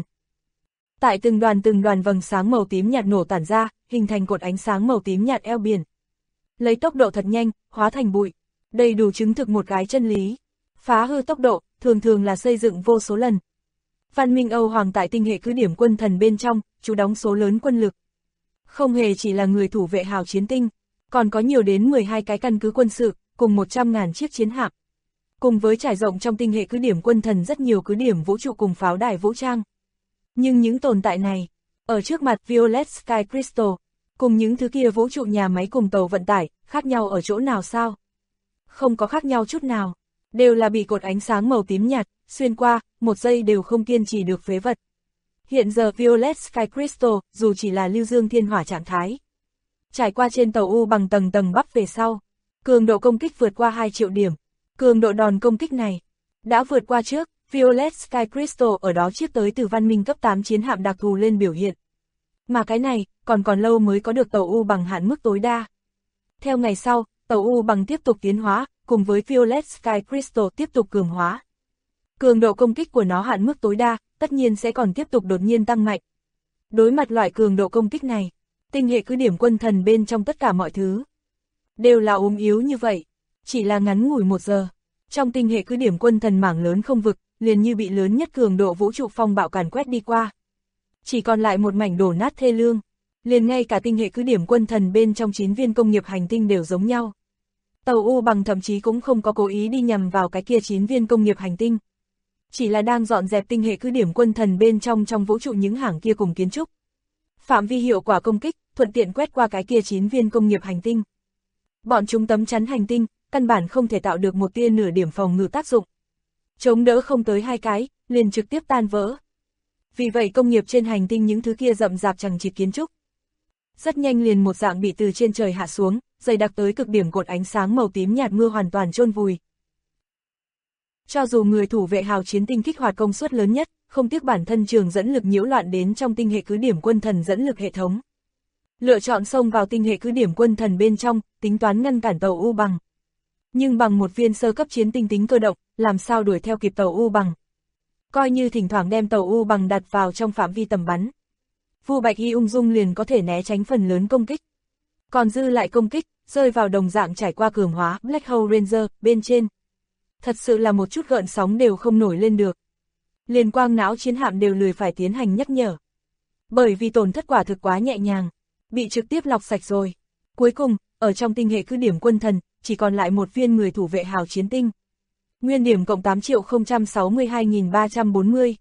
Tại từng đoàn vầng sáng màu tím nhạt nổ tản ra, hình thành cột ánh sáng màu tím nhạt eo biển. Lấy tốc độ thật nhanh, hóa thành bụi. Đầy đủ chứng thực một cái chân lý. Phá hư tốc độ, thường thường là xây dựng vô số lần. Văn minh Âu Hoàng tại tinh hệ cứ điểm quân thần bên trong, chú đóng số lớn quân lực. Không hề chỉ là người thủ vệ hào chiến tinh, còn có nhiều đến 12 cái căn cứ quân sự, cùng 100.000 chiếc chiến hạm. Cùng với trải rộng trong tinh hệ cứ điểm quân thần rất nhiều cứ điểm vũ trụ cùng pháo đài vũ trang. Nhưng những tồn tại này, ở trước mặt Violet Sky Crystal, cùng những thứ kia vũ trụ nhà máy cùng tàu vận tải, khác nhau ở chỗ nào sao? Không có khác nhau chút nào, đều là bị cột ánh sáng màu tím nhạt, xuyên qua, một giây đều không kiên trì được phế vật. Hiện giờ Violet Sky Crystal, dù chỉ là lưu dương thiên hỏa trạng thái, trải qua trên tàu U bằng tầng bắp về sau, cường độ công kích vượt qua 2 triệu điểm. Cường độ đòn công kích này đã vượt qua trước, Violet Sky Crystal ở đó chiếc tới từ văn minh cấp 8 chiến hạm đặc thù lên biểu hiện. Mà cái này, còn lâu mới có được tàu U bằng hạn mức tối đa. Theo ngày sau, tàu U bằng tiếp tục tiến hóa, cùng với Violet Sky Crystal tiếp tục cường hóa. Cường độ công kích của nó hạn mức tối đa, tất nhiên sẽ còn tiếp tục đột nhiên tăng mạnh. Đối mặt loại cường độ công kích này, tinh hệ cứ điểm quân thần bên trong tất cả mọi thứ đều là ốm yếu như vậy. Chỉ là ngắn ngủi 1 giờ, trong tinh hệ cứ điểm quân thần mảng lớn không vực, liền như bị lớn nhất cường độ vũ trụ phong bạo càn quét đi qua. Chỉ còn lại một mảnh đổ nát thê lương, liền ngay cả tinh hệ cứ điểm quân thần bên trong 9 viên công nghiệp hành tinh đều giống nhau. Tàu U bằng thậm chí cũng không có cố ý đi nhằm vào cái kia 9 viên công nghiệp hành tinh. Chỉ là đang dọn dẹp tinh hệ cứ điểm quân thần bên trong vũ trụ những hàng kia cùng kiến trúc. Phạm vi hiệu quả công kích, thuận tiện quét qua cái kia 9 viên công nghiệp hành tinh. Bọn chúng tấm chắn hành tinh, căn bản không thể tạo được một tia nửa điểm phòng ngự tác dụng. Chống đỡ không tới 2 cái, liền trực tiếp tan vỡ. Vì vậy công nghiệp trên hành tinh những thứ kia rậm rạp chằng chịt kiến trúc. Rất nhanh liền một dạng bị từ trên trời hạ xuống, dày đặc tới cực điểm cột ánh sáng màu tím nhạt mưa hoàn toàn chôn vùi. Cho dù người thủ vệ hào chiến tinh kích hoạt công suất lớn nhất, không tiếc bản thân trường dẫn lực nhiễu loạn đến trong tinh hệ cứ điểm quân thần dẫn lực hệ thống. Lựa chọn xông vào tinh hệ cứ điểm quân thần bên trong, tính toán ngăn cản tàu U Bằng. Nhưng bằng một viên sơ cấp chiến tinh tính cơ động, làm sao đuổi theo kịp tàu U Bằng. Coi như thỉnh thoảng đem tàu U Bằng đặt vào trong phạm vi tầm bắn. Vu Bạch Y ung dung liền có thể né tránh phần lớn công kích. Còn dư lại công kích, rơi vào đồng dạng trải qua cường hóa Black Hole Ranger bên trên. Thật sự là một chút gợn sóng đều không nổi lên được. Liền quang não chiến hạm đều lười phải tiến hành nhắc nhở. Bởi vì tổn thất quả thực quá nhẹ nhàng, bị trực tiếp lọc sạch rồi. Cuối cùng, ở trong tinh hệ cứ điểm quân thần, chỉ còn lại một viên người thủ vệ hào chiến tinh. Nguyên điểm cộng 8.062.340.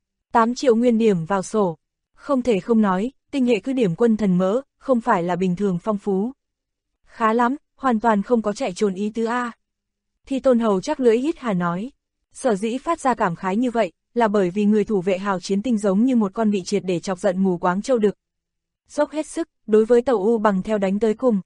8 triệu nguyên điểm vào sổ. Không thể không nói, tinh hệ cứ điểm quân thần mỡ, không phải là bình thường phong phú. Khá lắm, hoàn toàn không có chạy trốn ý tứ A. Thì Tôn Hầu chắc lưỡi hít hà nói. Sở dĩ phát ra cảm khái như vậy, là bởi vì người thủ vệ hào chiến tinh giống như một con bị triệt để chọc giận mù quáng trâu đực. Dốc hết sức, đối với tàu U Bằng theo đánh tới cùng.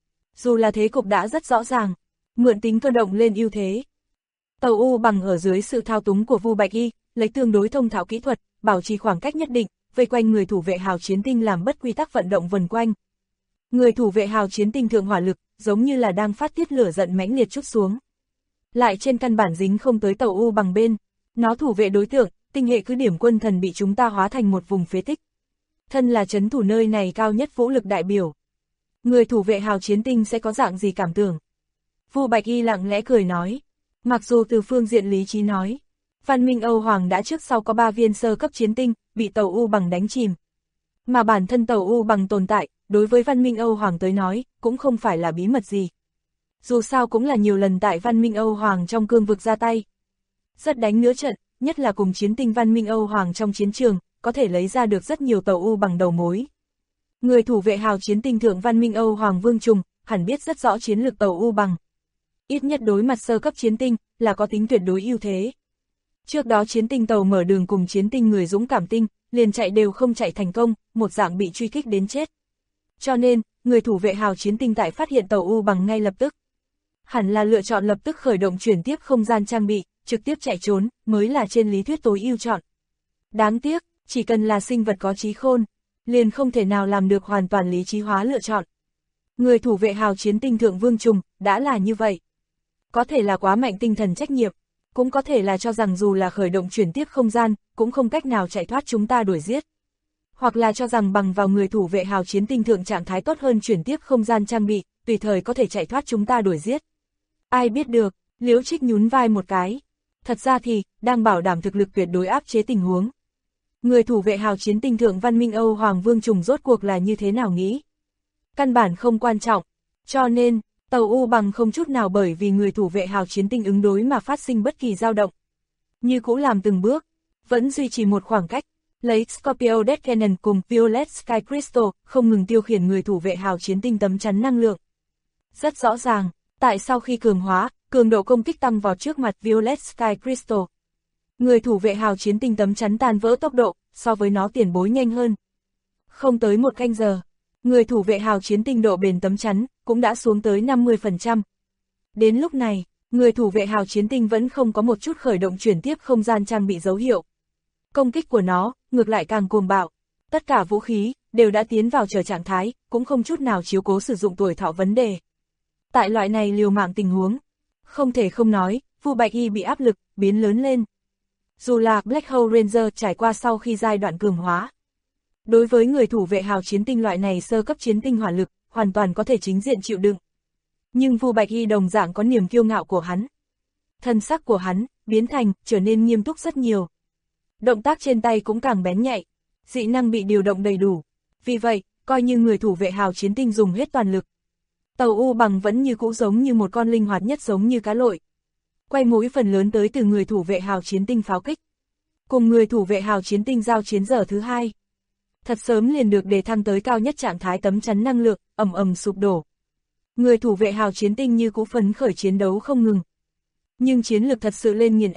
Dù là thế cục đã rất rõ ràng, mượn tính cơ động lên ưu thế. Tàu U Bằng ở dưới sự thao túng của Vu Bạch Y, lấy tương đối thông thạo kỹ thuật, bảo trì khoảng cách nhất định, vây quanh người thủ vệ hào chiến tinh làm bất quy tắc vận động vần quanh. Người thủ vệ hào chiến tinh thượng hỏa lực, giống như là đang phát tiết lửa giận mãnh liệt trút xuống. Lại trên căn bản dính không tới tàu U Bằng bên, nó thủ vệ đối tượng, tinh hệ cứ điểm quân thần bị chúng ta hóa thành một vùng phế tích. Thân là trấn thủ nơi này cao nhất vũ lực đại biểu. Người thủ vệ hào chiến tinh sẽ có dạng gì cảm tưởng? Vu Bạch Y lặng lẽ cười nói. Mặc dù từ phương diện lý trí nói, văn minh Âu Hoàng đã trước sau có 3 viên sơ cấp chiến tinh, bị tàu U Bằng đánh chìm. Mà bản thân tàu U Bằng tồn tại, đối với văn minh Âu Hoàng tới nói, cũng không phải là bí mật gì. Dù sao cũng là nhiều lần tại văn minh Âu Hoàng trong cương vực ra tay. Rất đánh nửa trận, nhất là cùng chiến tinh văn minh Âu Hoàng trong chiến trường, có thể lấy ra được rất nhiều tàu U Bằng đầu mối. Người thủ vệ hào chiến tinh thượng văn minh Âu Hoàng Vương Trùng, hẳn biết rất rõ chiến lược tàu U Bằng. Ít nhất đối mặt sơ cấp chiến tinh, là có tính tuyệt đối ưu thế. Trước đó chiến tinh tàu mở đường cùng chiến tinh người dũng cảm tinh, liền chạy đều không chạy thành công, một dạng bị truy kích đến chết. Cho nên, người thủ vệ hào chiến tinh tại phát hiện tàu U Bằng ngay lập tức. Hẳn là lựa chọn lập tức khởi động chuyển tiếp không gian trang bị, trực tiếp chạy trốn, mới là trên lý thuyết tối ưu chọn. Đáng tiếc, chỉ cần là sinh vật có trí khôn, liền không thể nào làm được hoàn toàn lý trí hóa lựa chọn. Người thủ vệ hào chiến tinh thượng Vương Trùng, đã là như vậy. Có thể là quá mạnh tinh thần trách nhiệm, cũng có thể là cho rằng dù là khởi động chuyển tiếp không gian, cũng không cách nào chạy thoát chúng ta đuổi giết. Hoặc là cho rằng bằng vào người thủ vệ hào chiến tinh thượng trạng thái tốt hơn chuyển tiếp không gian trang bị, tùy thời có thể chạy thoát chúng ta đuổi giết. Ai biết được, Liễu Trích nhún vai một cái. Thật ra thì, đang bảo đảm thực lực tuyệt đối áp chế tình huống. Người thủ vệ hào chiến tinh thượng văn minh Âu Hoàng Vương Trùng rốt cuộc là như thế nào nghĩ? Căn bản không quan trọng, cho nên, tàu U Bằng không chút nào bởi vì người thủ vệ hào chiến tinh ứng đối mà phát sinh bất kỳ dao động. Như cũ làm từng bước, vẫn duy trì một khoảng cách, lấy Scorpio Death Cannon cùng Violet Sky Crystal không ngừng tiêu khiển người thủ vệ hào chiến tinh tấm chắn năng lượng. Rất rõ ràng, tại sau khi cường hóa, cường độ công kích tăng vào trước mặt Violet Sky Crystal. Người thủ vệ hào chiến tinh tấm chắn tan vỡ tốc độ, so với nó tiền bối nhanh hơn. Không tới một canh giờ, người thủ vệ hào chiến tinh độ bền tấm chắn, cũng đã xuống tới 50%. Đến lúc này, người thủ vệ hào chiến tinh vẫn không có một chút khởi động chuyển tiếp không gian trang bị dấu hiệu. Công kích của nó, ngược lại càng cuồng bạo. Tất cả vũ khí, đều đã tiến vào chờ trạng thái, cũng không chút nào chiếu cố sử dụng tuổi thọ vấn đề. Tại loại này liều mạng tình huống, không thể không nói, Vu Bạch Y bị áp lực, biến lớn lên. Dù là Black Hole Ranger trải qua sau khi giai đoạn cường hóa. Đối với người thủ vệ hào chiến tinh loại này sơ cấp chiến tinh hỏa lực, hoàn toàn có thể chính diện chịu đựng. Nhưng Vu Bạch Y đồng dạng có niềm kiêu ngạo của hắn. Thân sắc của hắn, biến thành, trở nên nghiêm túc rất nhiều. Động tác trên tay cũng càng bén nhạy, dị năng bị điều động đầy đủ. Vì vậy, coi như người thủ vệ hào chiến tinh dùng hết toàn lực. Tàu U Bằng vẫn như cũ giống như một con linh hoạt nhất giống như cá lội. Quay mũi phần lớn tới từ người thủ vệ hào chiến tinh pháo kích. Cùng người thủ vệ hào chiến tinh giao chiến giờ thứ 2. Thật sớm liền được đề thăng tới cao nhất trạng thái tấm chắn năng lượng, ầm ầm sụp đổ. Người thủ vệ hào chiến tinh như cũ phấn khởi chiến đấu không ngừng. Nhưng chiến lực thật sự lên nghiền ép,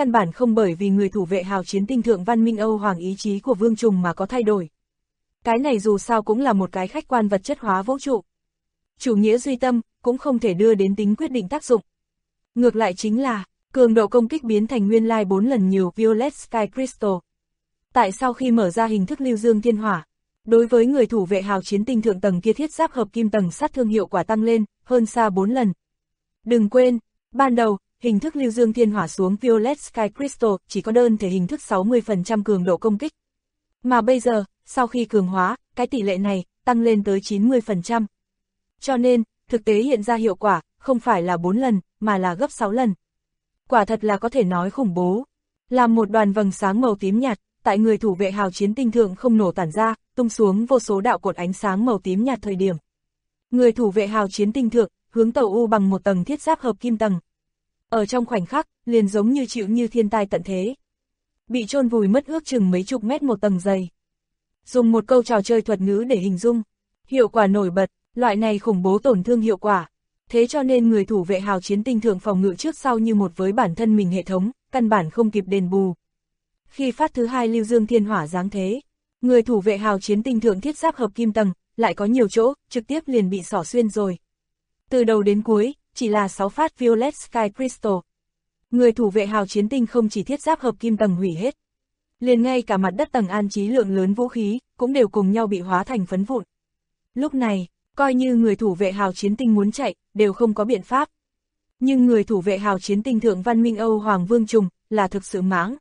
căn bản không bởi vì người thủ vệ hào chiến tinh thượng văn minh Âu Hoàng ý chí của Vương Trùng mà có thay đổi. Cái này dù sao cũng là một cái khách quan vật chất hóa vũ trụ. Chủ nghĩa duy tâm cũng không thể đưa đến tính quyết định tác dụng. Ngược lại chính là, cường độ công kích biến thành nguyên lai 4 lần nhiều Violet Sky Crystal. Tại sau khi mở ra hình thức lưu dương thiên hỏa, đối với người thủ vệ hào chiến tinh thượng tầng kia thiết giáp hợp kim tầng sát thương hiệu quả tăng lên, hơn xa 4 lần. Đừng quên, ban đầu, hình thức lưu dương thiên hỏa xuống Violet Sky Crystal chỉ có đơn thể hình thức 60% cường độ công kích. Mà bây giờ, sau khi cường hóa, cái tỷ lệ này tăng lên tới 90%. Cho nên, thực tế hiện ra hiệu quả, không phải là 4 lần, mà là gấp 6 lần. Quả thật là có thể nói khủng bố. Làm một đoàn vầng sáng màu tím nhạt, tại người thủ vệ hào chiến tinh thượng không nổ tản ra, tung xuống vô số đạo cột ánh sáng màu tím nhạt thời điểm. Người thủ vệ hào chiến tinh thượng, hướng tàu U bằng một tầng thiết giáp hợp kim tầng. Ở trong khoảnh khắc, liền giống như chịu như thiên tai tận thế. Bị chôn vùi mất ước chừng mấy chục mét một tầng dày. Dùng một câu trò chơi thuật ngữ để hình dung, hiệu quả nổi bật, loại này khủng bố tổn thương hiệu quả. Thế cho nên người thủ vệ hào chiến tinh thượng phòng ngự trước sau như một với bản thân mình hệ thống, căn bản không kịp đền bù. Khi phát thứ hai lưu dương thiên hỏa giáng thế, người thủ vệ hào chiến tinh thượng thiết giáp hợp kim tầng, lại có nhiều chỗ, trực tiếp liền bị xỏ xuyên rồi. Từ đầu đến cuối, chỉ là 6 phát Violet Sky Crystal. Người thủ vệ hào chiến tinh không chỉ thiết giáp hợp kim tầng hủy hết. Liền ngay cả mặt đất tầng an trí lượng lớn vũ khí, cũng đều cùng nhau bị hóa thành phấn vụn. Lúc này, coi như người thủ vệ hào chiến tinh muốn chạy, đều không có biện pháp. Nhưng người thủ vệ hào chiến tinh thượng văn minh Âu Hoàng Vương Trùng, là thực sự mãng.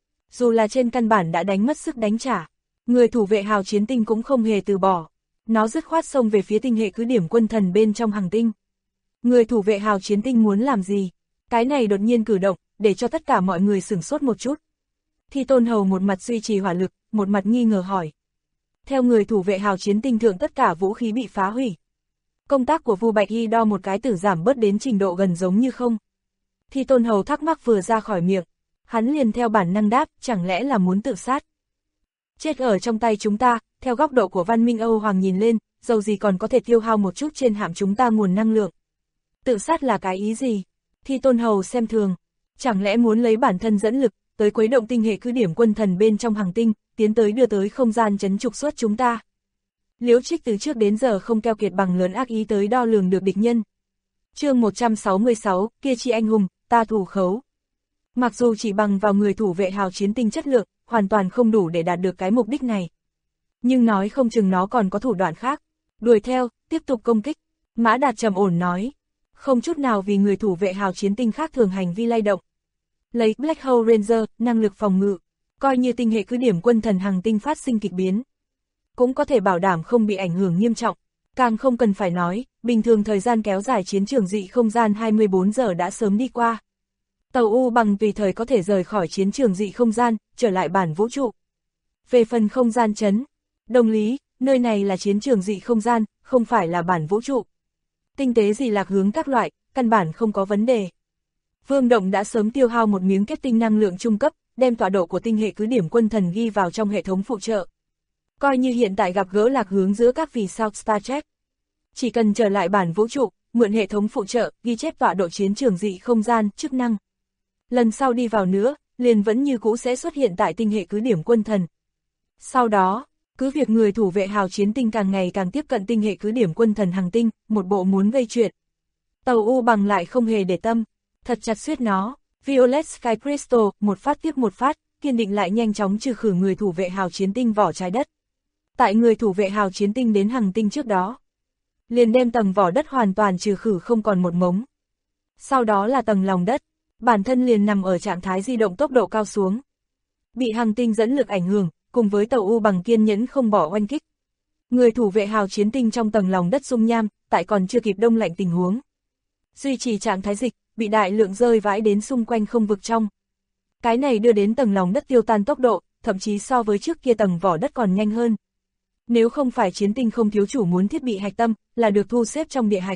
Dù là trên căn bản đã đánh mất sức đánh trả, người thủ vệ hào chiến tinh cũng không hề từ bỏ. Nó dứt khoát xông về phía tinh hệ cứ điểm quân thần bên trong hành tinh. Người thủ vệ hào chiến tinh muốn làm gì? Cái này đột nhiên cử động, để cho tất cả mọi người sửng sốt một chút. Thi Tôn Hầu một mặt duy trì hỏa lực, một mặt nghi ngờ hỏi. Theo người thủ vệ hào chiến tinh thượng tất cả vũ khí bị phá hủy. Công tác của Vu Bạch Y đo một cái tử giảm bớt đến trình độ gần giống như không. Thi Tôn Hầu thắc mắc vừa ra khỏi miệng, hắn liền theo bản năng đáp, chẳng lẽ là muốn tự sát. Chết ở trong tay chúng ta, theo góc độ của văn minh Âu Hoàng nhìn lên, dầu gì còn có thể tiêu hao một chút trên hạm chúng ta nguồn năng lượng. Tự sát là cái ý gì? Thi Tôn Hầu xem thường, chẳng lẽ muốn lấy bản thân dẫn lực, tới quấy động tinh hệ cứ điểm quân thần bên trong hành tinh, tiến tới đưa tới không gian trấn trục xuất chúng ta. Liễu Trích từ trước đến giờ không keo kiệt bằng lớn ác ý tới đo lường được địch nhân. Chương 166, kia chi anh hùng, ta thủ khấu. Mặc dù chỉ bằng vào người thủ vệ hào chiến tinh chất lượng, hoàn toàn không đủ để đạt được cái mục đích này. Nhưng nói không chừng nó còn có thủ đoạn khác. Đuổi theo, tiếp tục công kích. Mã Đạt trầm ổn nói. Không chút nào vì người thủ vệ hào chiến tinh khác thường hành vi lay động. Lấy Black Hole Ranger, năng lực phòng ngự, coi như tinh hệ cứ điểm quân thần hành tinh phát sinh kịch biến. Cũng có thể bảo đảm không bị ảnh hưởng nghiêm trọng. Càng không cần phải nói, bình thường thời gian kéo dài chiến trường dị không gian 24 giờ đã sớm đi qua. Tàu U bằng tùy thời có thể rời khỏi chiến trường dị không gian, trở lại bản vũ trụ. Về phần không gian chấn, đồng lý, nơi này là chiến trường dị không gian, không phải là bản vũ trụ. Tinh tế dị lạc hướng các loại, căn bản không có vấn đề. Vương Động đã sớm tiêu hao một miếng kết tinh năng lượng trung cấp, đem tọa độ của tinh hệ cứ điểm quân thần ghi vào trong hệ thống phụ trợ. Coi như hiện tại gặp gỡ lạc hướng giữa các vì sao Star Trek. Chỉ cần trở lại bản vũ trụ, mượn hệ thống phụ trợ, ghi chép tọa độ chiến trường dị không gian, chức năng. Lần sau đi vào nữa, liền vẫn như cũ sẽ xuất hiện tại tinh hệ cứ điểm quân thần. Sau đó, cứ việc người thủ vệ hào chiến tinh càng ngày càng tiếp cận tinh hệ cứ điểm quân thần hành tinh, một bộ muốn gây chuyện. Tàu U bằng lại không hề để tâm, thật chặt suýt nó, Violet Sky Crystal, một phát tiếp một phát, kiên định lại nhanh chóng trừ khử người thủ vệ hào chiến tinh vỏ trái đất. Tại người thủ vệ hào chiến tinh đến hành tinh trước đó, liền đem tầng vỏ đất hoàn toàn trừ khử không còn một mống. Sau đó là tầng lòng đất, bản thân liền nằm ở trạng thái di động tốc độ cao xuống. Bị hành tinh dẫn lực ảnh hưởng, cùng với tàu U bằng kiên nhẫn không bỏ oanh kích. Người thủ vệ hào chiến tinh trong tầng lòng đất dung nham, tại còn chưa kịp đông lạnh tình huống. Duy trì trạng thái dịch, bị đại lượng rơi vãi đến xung quanh không vực trong. Cái này đưa đến tầng lòng đất tiêu tan tốc độ, thậm chí so với trước kia tầng vỏ đất còn nhanh hơn. Nếu không phải chiến tinh không thiếu chủ muốn thiết bị hạch tâm, là được thu xếp trong địa hạch.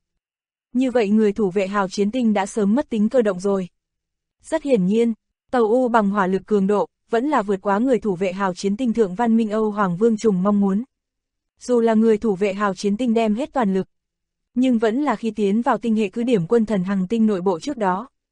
Như vậy người thủ vệ hào chiến tinh đã sớm mất tính cơ động rồi. Rất hiển nhiên, tàu U bằng hỏa lực cường độ, vẫn là vượt quá người thủ vệ hào chiến tinh thượng văn minh Âu Hoàng Vương Trùng mong muốn. Dù là người thủ vệ hào chiến tinh đem hết toàn lực, nhưng vẫn là khi tiến vào tinh hệ cứ điểm quân thần hành tinh nội bộ trước đó.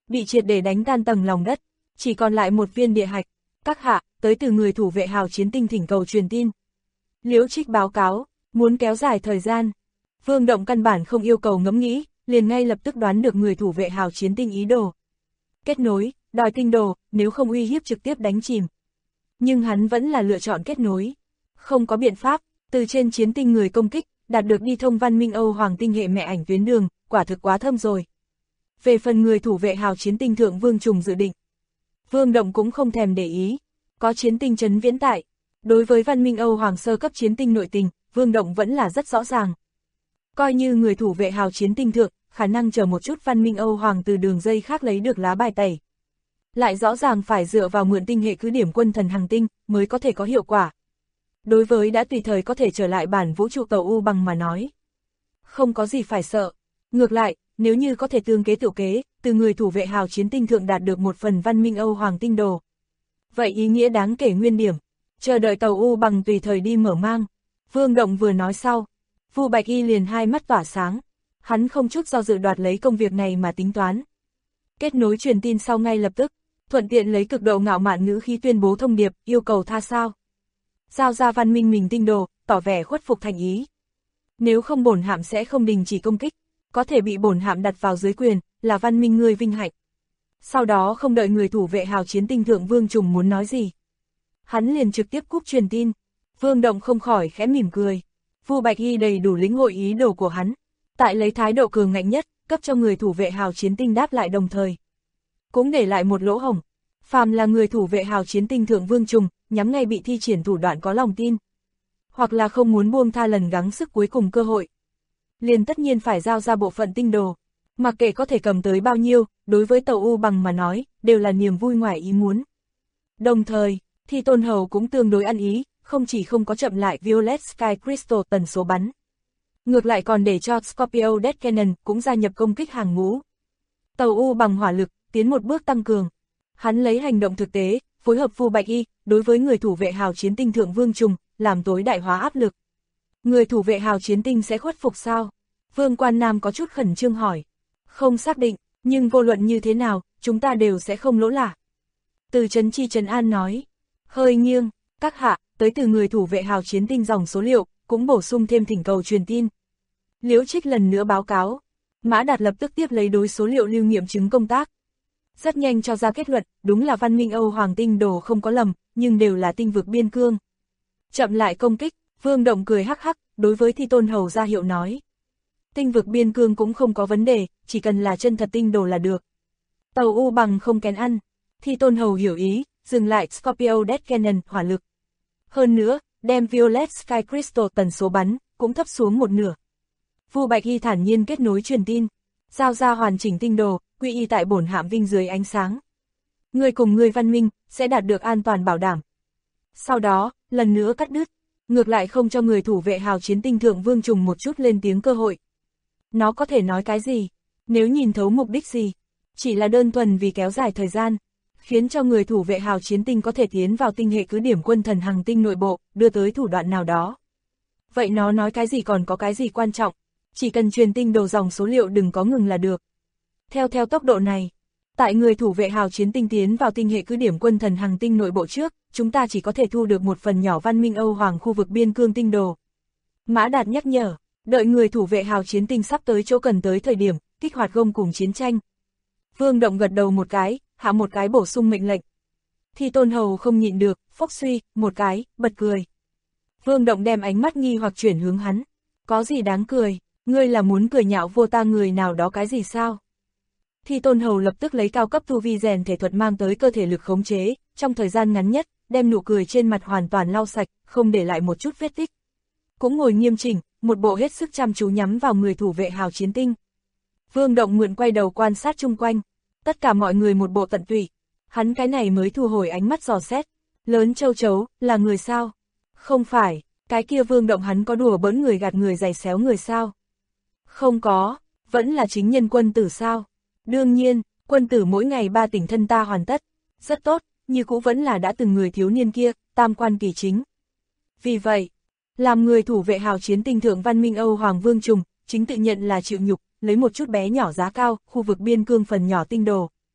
bị triệt để đánh tan tầng lòng đất, chỉ còn lại một viên địa hạch. Các hạ, tới từ người thủ vệ hào chiến tinh thỉnh cầu truyền tin. Liễu Trích báo cáo, muốn kéo dài thời gian. Vương Động căn bản không yêu cầu ngẫm nghĩ, liền ngay lập tức đoán được người thủ vệ hào chiến tinh ý đồ. Kết nối, đòi tinh đồ, nếu không uy hiếp trực tiếp đánh chìm. Nhưng hắn vẫn là lựa chọn kết nối. Không có biện pháp, từ trên chiến tinh người công kích, đạt được đi thông văn minh Âu Hoàng tinh hệ mẹ ảnh tuyến đường, quả thực quá thâm rồi. Về phần người thủ vệ hào chiến tinh thượng Vương Trùng dự định, Vương Động cũng không thèm để ý. Có chiến tinh trấn viễn tại. Đối với văn minh Âu Hoàng sơ cấp chiến tinh nội tình, Vương Động vẫn là rất rõ ràng. Coi như người thủ vệ hào chiến tinh thượng, khả năng chờ một chút văn minh Âu Hoàng từ đường dây khác lấy được lá bài tẩy. Lại rõ ràng phải dựa vào mượn tinh hệ cứ điểm quân thần hành tinh, mới có thể có hiệu quả. Đối với đã tùy thời có thể trở lại bản vũ trụ tàu U bằng mà nói. Không có gì phải sợ. Ngược lại, nếu như có thể tương kế tự kế, từ người thủ vệ hào chiến tinh thượng đạt được một phần văn minh Âu Hoàng tinh đồ. Vậy ý nghĩa đáng kể nguyên điểm. Chờ đợi tàu U bằng tùy thời đi mở mang. Vương Động vừa nói sau. Vu Bạch Y liền hai mắt tỏa sáng. Hắn không chút do dự đoạt lấy công việc này mà tính toán. Kết nối truyền tin sau ngay lập tức, thuận tiện lấy cực độ ngạo mạn ngữ khí tuyên bố thông điệp, yêu cầu tha sao. Giao ra văn minh mình tinh đồ, tỏ vẻ khuất phục thành ý. Nếu không bổn hạm sẽ không đình chỉ công kích, có thể bị bổn hạm đặt vào dưới quyền, là văn minh ngươi vinh hạnh. Sau đó không đợi người thủ vệ hào chiến tinh thượng Vương Trùng muốn nói gì. Hắn liền trực tiếp cúp truyền tin. Vương Động không khỏi khẽ mỉm cười. Vu Bạch Y đầy đủ lĩnh hội ý đồ của hắn. Tại lấy thái độ cường ngạnh nhất, cấp cho người thủ vệ hào chiến tinh đáp lại đồng thời. Cũng để lại một lỗ hổng. Phàm là người thủ vệ hào chiến tinh thượng Vương Trùng, nhắm ngay bị thi triển thủ đoạn có lòng tin. Hoặc là không muốn buông tha lần gắng sức cuối cùng cơ hội. Liền tất nhiên phải giao ra bộ phận tinh đồ. Mặc kệ có thể cầm tới bao nhiêu, đối với tàu U bằng mà nói, đều là niềm vui ngoài ý muốn. Đồng thời, Thi Tôn Hầu cũng tương đối ăn ý, không chỉ không có chậm lại Violet Sky Crystal tần số bắn. Ngược lại còn để cho Scorpio Death Cannon cũng gia nhập công kích hàng ngũ. Tàu U bằng hỏa lực, tiến một bước tăng cường. Hắn lấy hành động thực tế, phối hợp Vu Bạch Y, đối với người thủ vệ hào chiến tinh thượng Vương Trùng, làm tối đại hóa áp lực. Người thủ vệ hào chiến tinh sẽ khuất phục sao? Vương Quan Nam có chút khẩn trương hỏi. Không xác định, nhưng vô luận như thế nào, chúng ta đều sẽ không lỗ lạ. Từ Trấn Chi Trấn An nói. Hơi nghiêng, các hạ, tới từ người thủ vệ hào chiến tinh dòng số liệu, cũng bổ sung thêm thỉnh cầu truyền tin. Liễu Trích lần nữa báo cáo. Mã Đạt lập tức tiếp lấy đối số liệu lưu nghiệm chứng công tác. Rất nhanh cho ra kết luận, đúng là văn minh Âu Hoàng tinh đồ không có lầm, nhưng đều là tinh vực biên cương. Chậm lại công kích, Vương Động cười hắc hắc, đối với Thi Tôn Hầu ra hiệu nói. Tinh vực biên cương cũng không có vấn đề, chỉ cần là chân thật tinh đồ là được. Tàu U bằng không kén ăn. Thi Tôn Hầu hiểu ý, dừng lại Scorpio Death Cannon hỏa lực. Hơn nữa, đem Violet Sky Crystal tần số bắn, cũng thấp xuống một nửa. Vu Bạch Y thản nhiên kết nối truyền tin. Giao ra hoàn chỉnh tinh đồ, quy y tại bổn hạm vinh dưới ánh sáng. Người cùng người văn minh, sẽ đạt được an toàn bảo đảm. Sau đó, lần nữa cắt đứt. Ngược lại không cho người thủ vệ hào chiến tinh thượng Vương Trùng một chút lên tiếng cơ hội. Nó có thể nói cái gì? Nếu nhìn thấu mục đích gì? Chỉ là đơn thuần vì kéo dài thời gian, khiến cho người thủ vệ hào chiến tinh có thể tiến vào tinh hệ cứ điểm quân thần hành tinh nội bộ, đưa tới thủ đoạn nào đó. Vậy nó nói cái gì còn có cái gì quan trọng? Chỉ cần truyền tinh đồ dòng số liệu đừng có ngừng là được. Theo tốc độ này, tại người thủ vệ hào chiến tinh tiến vào tinh hệ cứ điểm quân thần hành tinh nội bộ trước, chúng ta chỉ có thể thu được một phần nhỏ văn minh Âu Hoàng khu vực biên cương tinh đồ. Mã Đạt nhắc nhở, đợi người thủ vệ hào chiến tinh sắp tới chỗ cần tới thời điểm, kích hoạt gông cùng chiến tranh. Vương Động gật đầu một cái, hạ một cái bổ sung mệnh lệnh. Thi Tôn Hầu không nhịn được, phốc suy, một cái, bật cười. Vương Động đem ánh mắt nghi hoặc chuyển hướng hắn. Có gì đáng cười, ngươi là muốn cười nhạo vô ta người nào đó cái gì sao? Thi Tôn Hầu lập tức lấy cao cấp tu vi rèn thể thuật mang tới cơ thể lực khống chế, trong thời gian ngắn nhất, đem nụ cười trên mặt hoàn toàn lau sạch, không để lại một chút vết tích. Cũng ngồi nghiêm chỉnh, một bộ hết sức chăm chú nhắm vào người thủ vệ hào chiến tinh. Vương Động mượn quay đầu quan sát chung quanh, tất cả mọi người một bộ tận tụy. Hắn cái này mới thu hồi ánh mắt dò xét. Lớn châu chấu, là người sao? Không phải, cái kia Vương Động hắn có đùa bỡn người gạt người giày xéo người sao? Không có, vẫn là chính nhân quân tử sao? Đương nhiên, quân tử mỗi ngày 3 tỉnh thân ta hoàn tất. Rất tốt, như cũ vẫn là đã từng người thiếu niên kia, tam quan kỳ chính. Vì vậy, làm người thủ vệ hào chiến tinh thượng văn minh Âu Hoàng Vương Trùng, chính tự nhận là chịu nhục, lấy một chút bé nhỏ giá cao, khu vực biên cương phần nhỏ tinh đồ.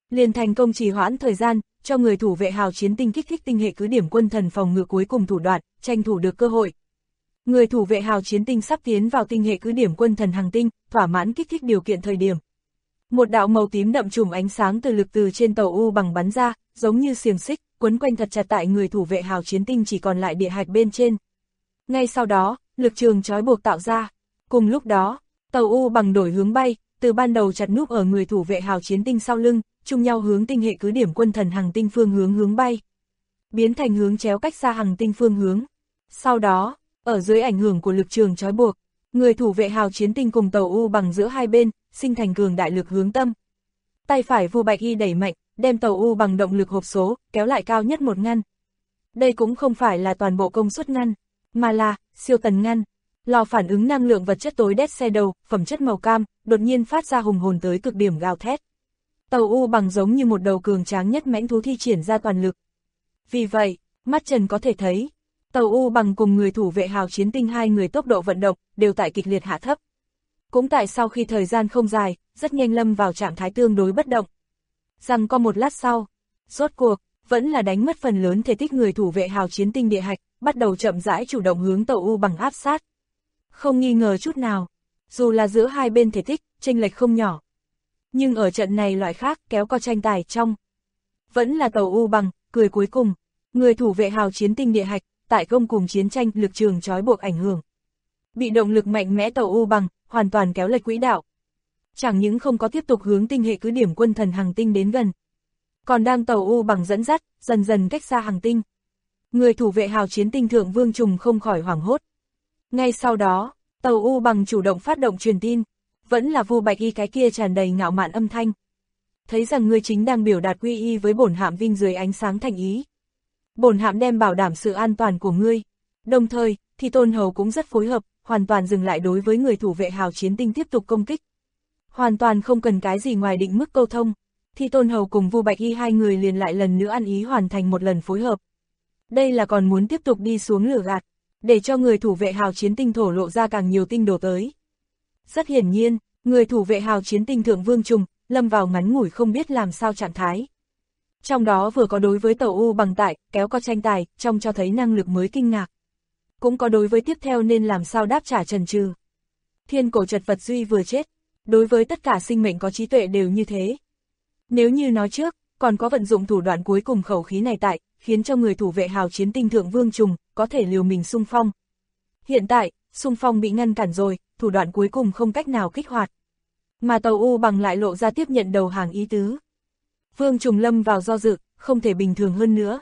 liền thành công trì hoãn thời gian, cho người thủ vệ hào chiến tinh kích thích tinh hệ cứ điểm quân thần phòng ngự cuối cùng thủ đoạn, tranh thủ được cơ hội. Người thủ vệ hào chiến tinh sắp tiến vào tinh hệ cứ điểm quân thần hành tinh, thỏa mãn kích thích điều kiện thời điểm. Một đạo màu tím đậm chùm ánh sáng từ lực từ trên tàu U bằng bắn ra, giống như xiềng xích, quấn quanh thật chặt tại người thủ vệ hào chiến tinh chỉ còn lại địa hạch bên trên. Ngay sau đó, lực trường trói buộc tạo ra. Cùng lúc đó, tàu U bằng đổi hướng bay, từ ban đầu chặt núp ở người thủ vệ hào chiến tinh sau lưng, chung nhau hướng tinh hệ cứ điểm quân thần hành tinh phương hướng bay. Biến thành hướng chéo cách xa hành tinh phương hướng. Sau đó, ở dưới ảnh hưởng của lực trường trói buộc, người thủ vệ hào chiến tinh cùng tàu U bằng giữa hai bên, sinh thành cường đại lực hướng tâm. Tay phải Vu Bạch Y đẩy mạnh, đem tàu U bằng động lực hộp số, kéo lại cao nhất một ngăn. Đây cũng không phải là toàn bộ công suất ngăn, mà là siêu tần ngăn. Lò phản ứng năng lượng vật chất tối đét xe đầu, phẩm chất màu cam, đột nhiên phát ra hùng hồn tới cực điểm gào thét. Tàu U bằng giống như một đầu cường tráng nhất mãnh thú thi triển ra toàn lực. Vì vậy, mắt Trần có thể thấy, tàu U bằng cùng người thủ vệ hào chiến tinh hai người tốc độ vận động, đều tại kịch liệt hạ thấp. Cũng tại sau khi thời gian không dài, rất nhanh lâm vào trạng thái tương đối bất động. Rằng có một lát sau, rốt cuộc, vẫn là đánh mất phần lớn thể tích người thủ vệ hào chiến tinh địa hạch, bắt đầu chậm rãi chủ động hướng tàu U bằng áp sát. Không nghi ngờ chút nào, dù là giữa hai bên thể tích, chênh lệch không nhỏ. Nhưng ở trận này loại khác kéo co tranh tài trong. Vẫn là tàu U bằng, cười cuối cùng, người thủ vệ hào chiến tinh địa hạch, tại công cùng chiến tranh lực trường trói buộc ảnh hưởng. Bị động lực mạnh mẽ tàu U bằng, hoàn toàn kéo lệch quỹ đạo. Chẳng những không có tiếp tục hướng tinh hệ cứ điểm quân thần hành tinh đến gần. Còn đang tàu U bằng dẫn dắt, dần dần cách xa hành tinh. Người thủ vệ hào chiến tinh Thượng Vương Trùng không khỏi hoảng hốt. Ngay sau đó, tàu U bằng chủ động phát động truyền tin, vẫn là Vu Bạch Y cái kia tràn đầy ngạo mạn âm thanh. Thấy rằng ngươi chính đang biểu đạt quy y với bổn hạm vinh dưới ánh sáng thành ý. Bổn hạm đem bảo đảm sự an toàn của ngươi. Đồng thời, thì Tôn Hầu cũng rất phối hợp, hoàn toàn dừng lại đối với người thủ vệ hào chiến tinh tiếp tục công kích. Hoàn toàn không cần cái gì ngoài định mức câu thông, thì Tôn Hầu cùng Vu Bạch Y hai người liền lại lần nữa ăn ý hoàn thành một lần phối hợp. Đây là còn muốn tiếp tục đi xuống lửa gạt, để cho người thủ vệ hào chiến tinh thổ lộ ra càng nhiều tinh đồ tới. Rất hiển nhiên, người thủ vệ hào chiến tinh Thượng Vương Trùng, lâm vào ngắn ngủi không biết làm sao trạng thái. Trong đó vừa có đối với tàu U bằng tại, kéo co tranh tài, trong cho thấy năng lực mới kinh ngạc. Cũng có đối với tiếp theo nên làm sao đáp trả trần trừ. Thiên cổ chật vật duy vừa chết, đối với tất cả sinh mệnh có trí tuệ đều như thế. Nếu như nói trước, còn có vận dụng thủ đoạn cuối cùng khẩu khí này tại, khiến cho người thủ vệ hào chiến tinh Thượng Vương Trùng, có thể liều mình xung phong. Hiện tại, xung phong bị ngăn cản rồi, thủ đoạn cuối cùng không cách nào kích hoạt. Mà tàu U bằng lại lộ ra tiếp nhận đầu hàng ý tứ. Vương Trùng lâm vào do dự, không thể bình thường hơn nữa.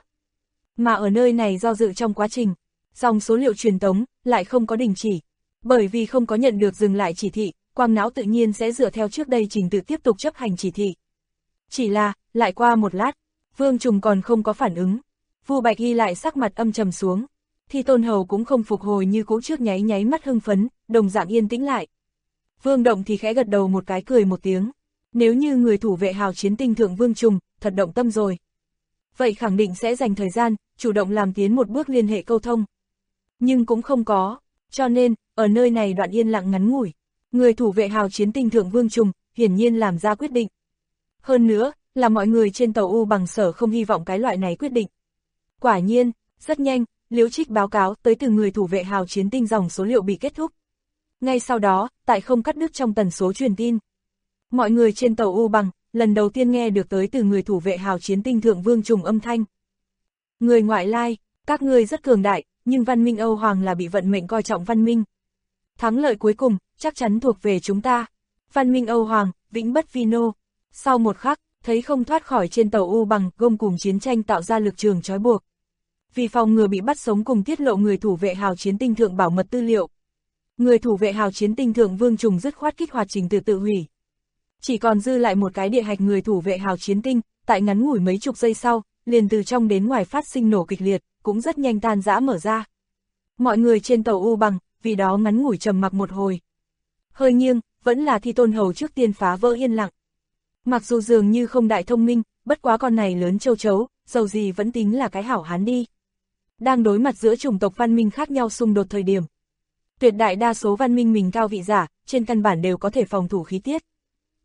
Mà ở nơi này do dự trong quá trình, dòng số liệu truyền tống lại không có đình chỉ. Bởi vì không có nhận được dừng lại chỉ thị, quang não tự nhiên sẽ dựa theo trước đây trình tự tiếp tục chấp hành chỉ thị. Chỉ là, lại qua một lát, Vương Trùng còn không có phản ứng. Vu Bạch Y lại sắc mặt âm trầm xuống. Thì Tôn Hầu cũng không phục hồi như cũ trước nháy nháy mắt hưng phấn, đồng dạng yên tĩnh lại. Vương Động thì khẽ gật đầu một cái cười một tiếng. Nếu như người thủ vệ hào chiến tinh Thượng Vương Trùng, thật động tâm rồi. Vậy khẳng định sẽ dành thời gian, chủ động làm tiến một bước liên hệ câu thông. Nhưng cũng không có, cho nên, ở nơi này đoạn yên lặng ngắn ngủi, người thủ vệ hào chiến tinh Thượng Vương Trùng, hiển nhiên làm ra quyết định. Hơn nữa, là mọi người trên tàu U bằng sở không hy vọng cái loại này quyết định. Quả nhiên, rất nhanh, Liễu Trích báo cáo tới từ người thủ vệ hào chiến tinh dòng số liệu bị kết thúc. Ngay sau đó, tại không cắt đứt trong tần số truyền tin. Mọi người trên tàu U bằng, lần đầu tiên nghe được tới từ người thủ vệ hào chiến tinh Thượng Vương Trùng âm thanh. Người ngoại lai, các ngươi rất cường đại, nhưng văn minh Âu Hoàng là bị vận mệnh coi trọng văn minh. Thắng lợi cuối cùng, chắc chắn thuộc về chúng ta. Văn minh Âu Hoàng, vĩnh bất vi nô. Sau một khắc, thấy không thoát khỏi trên tàu U bằng, gông cùng chiến tranh tạo ra lực trường trói buộc. Vì phòng ngừa bị bắt sống cùng tiết lộ người thủ vệ hào chiến tinh Thượng bảo mật tư liệu. Người thủ vệ hào chiến tinh Thượng Vương Trùng dứt khoát kích hoạt trình tự tự hủy. Chỉ còn dư lại một cái địa hạch người thủ vệ hào chiến tinh, tại ngắn ngủi mấy chục giây sau, liền từ trong đến ngoài phát sinh nổ kịch liệt, cũng rất nhanh tan rã mở ra. Mọi người trên tàu U bằng, vì đó ngắn ngủi trầm mặc một hồi. Hơi nghiêng, vẫn là Thi Tôn Hầu trước tiên phá vỡ yên lặng. Mặc dù dường như không đại thông minh, bất quá con này lớn châu chấu, dầu gì vẫn tính là cái hảo hán đi. Đang đối mặt giữa chủng tộc văn minh khác nhau xung đột thời điểm. Tuyệt đại đa số văn minh mình cao vị giả, trên căn bản đều có thể phòng thủ khí tiết.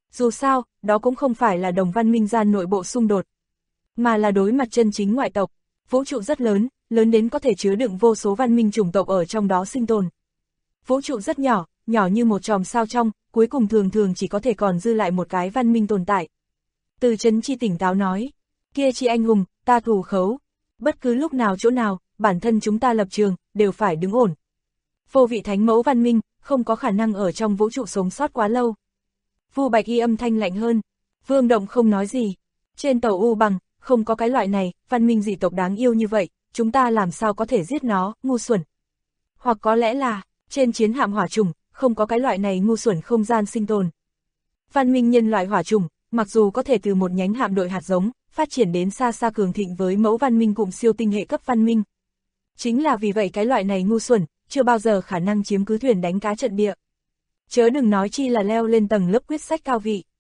Dù sao, đó cũng không phải là đồng văn minh gian nội bộ xung đột, mà là đối mặt chân chính ngoại tộc. Vũ trụ rất lớn, lớn đến có thể chứa đựng vô số văn minh chủng tộc ở trong đó sinh tồn. Vũ trụ rất nhỏ, nhỏ như một chòm sao trong, cuối cùng thường thường chỉ có thể còn dư lại một cái văn minh tồn tại. Từ Chấn Chi tỉnh táo nói, kia chi anh hùng, ta thủ khấu. Bất cứ lúc nào chỗ nào, bản thân chúng ta lập trường, đều phải đứng ổn. Vô vị thánh mẫu văn minh, không có khả năng ở trong vũ trụ sống sót quá lâu. Vu Bạch Y âm thanh lạnh hơn, Vương Động không nói gì. Trên tàu U Bằng, không có cái loại này, văn minh dị tộc đáng yêu như vậy, chúng ta làm sao có thể giết nó, ngu xuẩn. Hoặc có lẽ là, trên chiến hạm hỏa trùng, không có cái loại này ngu xuẩn không gian sinh tồn. Văn minh nhân loại hỏa trùng, mặc dù có thể từ một nhánh hạm đội hạt giống, phát triển đến xa xa cường thịnh với mẫu văn minh cùng siêu tinh hệ cấp văn minh. Chính là vì vậy cái loại này ngu xuẩn, chưa bao giờ khả năng chiếm cứ thuyền đánh cá trận địa. Chớ đừng nói chi là leo lên tầng lớp quyết sách cao vị.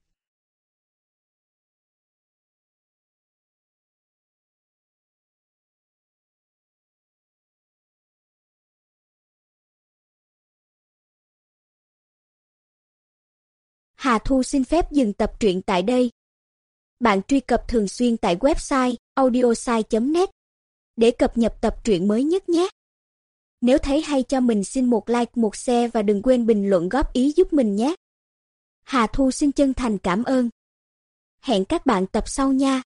Hà Thu xin phép dừng tập truyện tại đây. Bạn truy cập thường xuyên tại website audiosai.net để cập nhật tập truyện mới nhất nhé. Nếu thấy hay cho mình xin một like, một share và đừng quên bình luận góp ý giúp mình nhé. Hà Thu xin chân thành cảm ơn. Hẹn các bạn tập sau nha.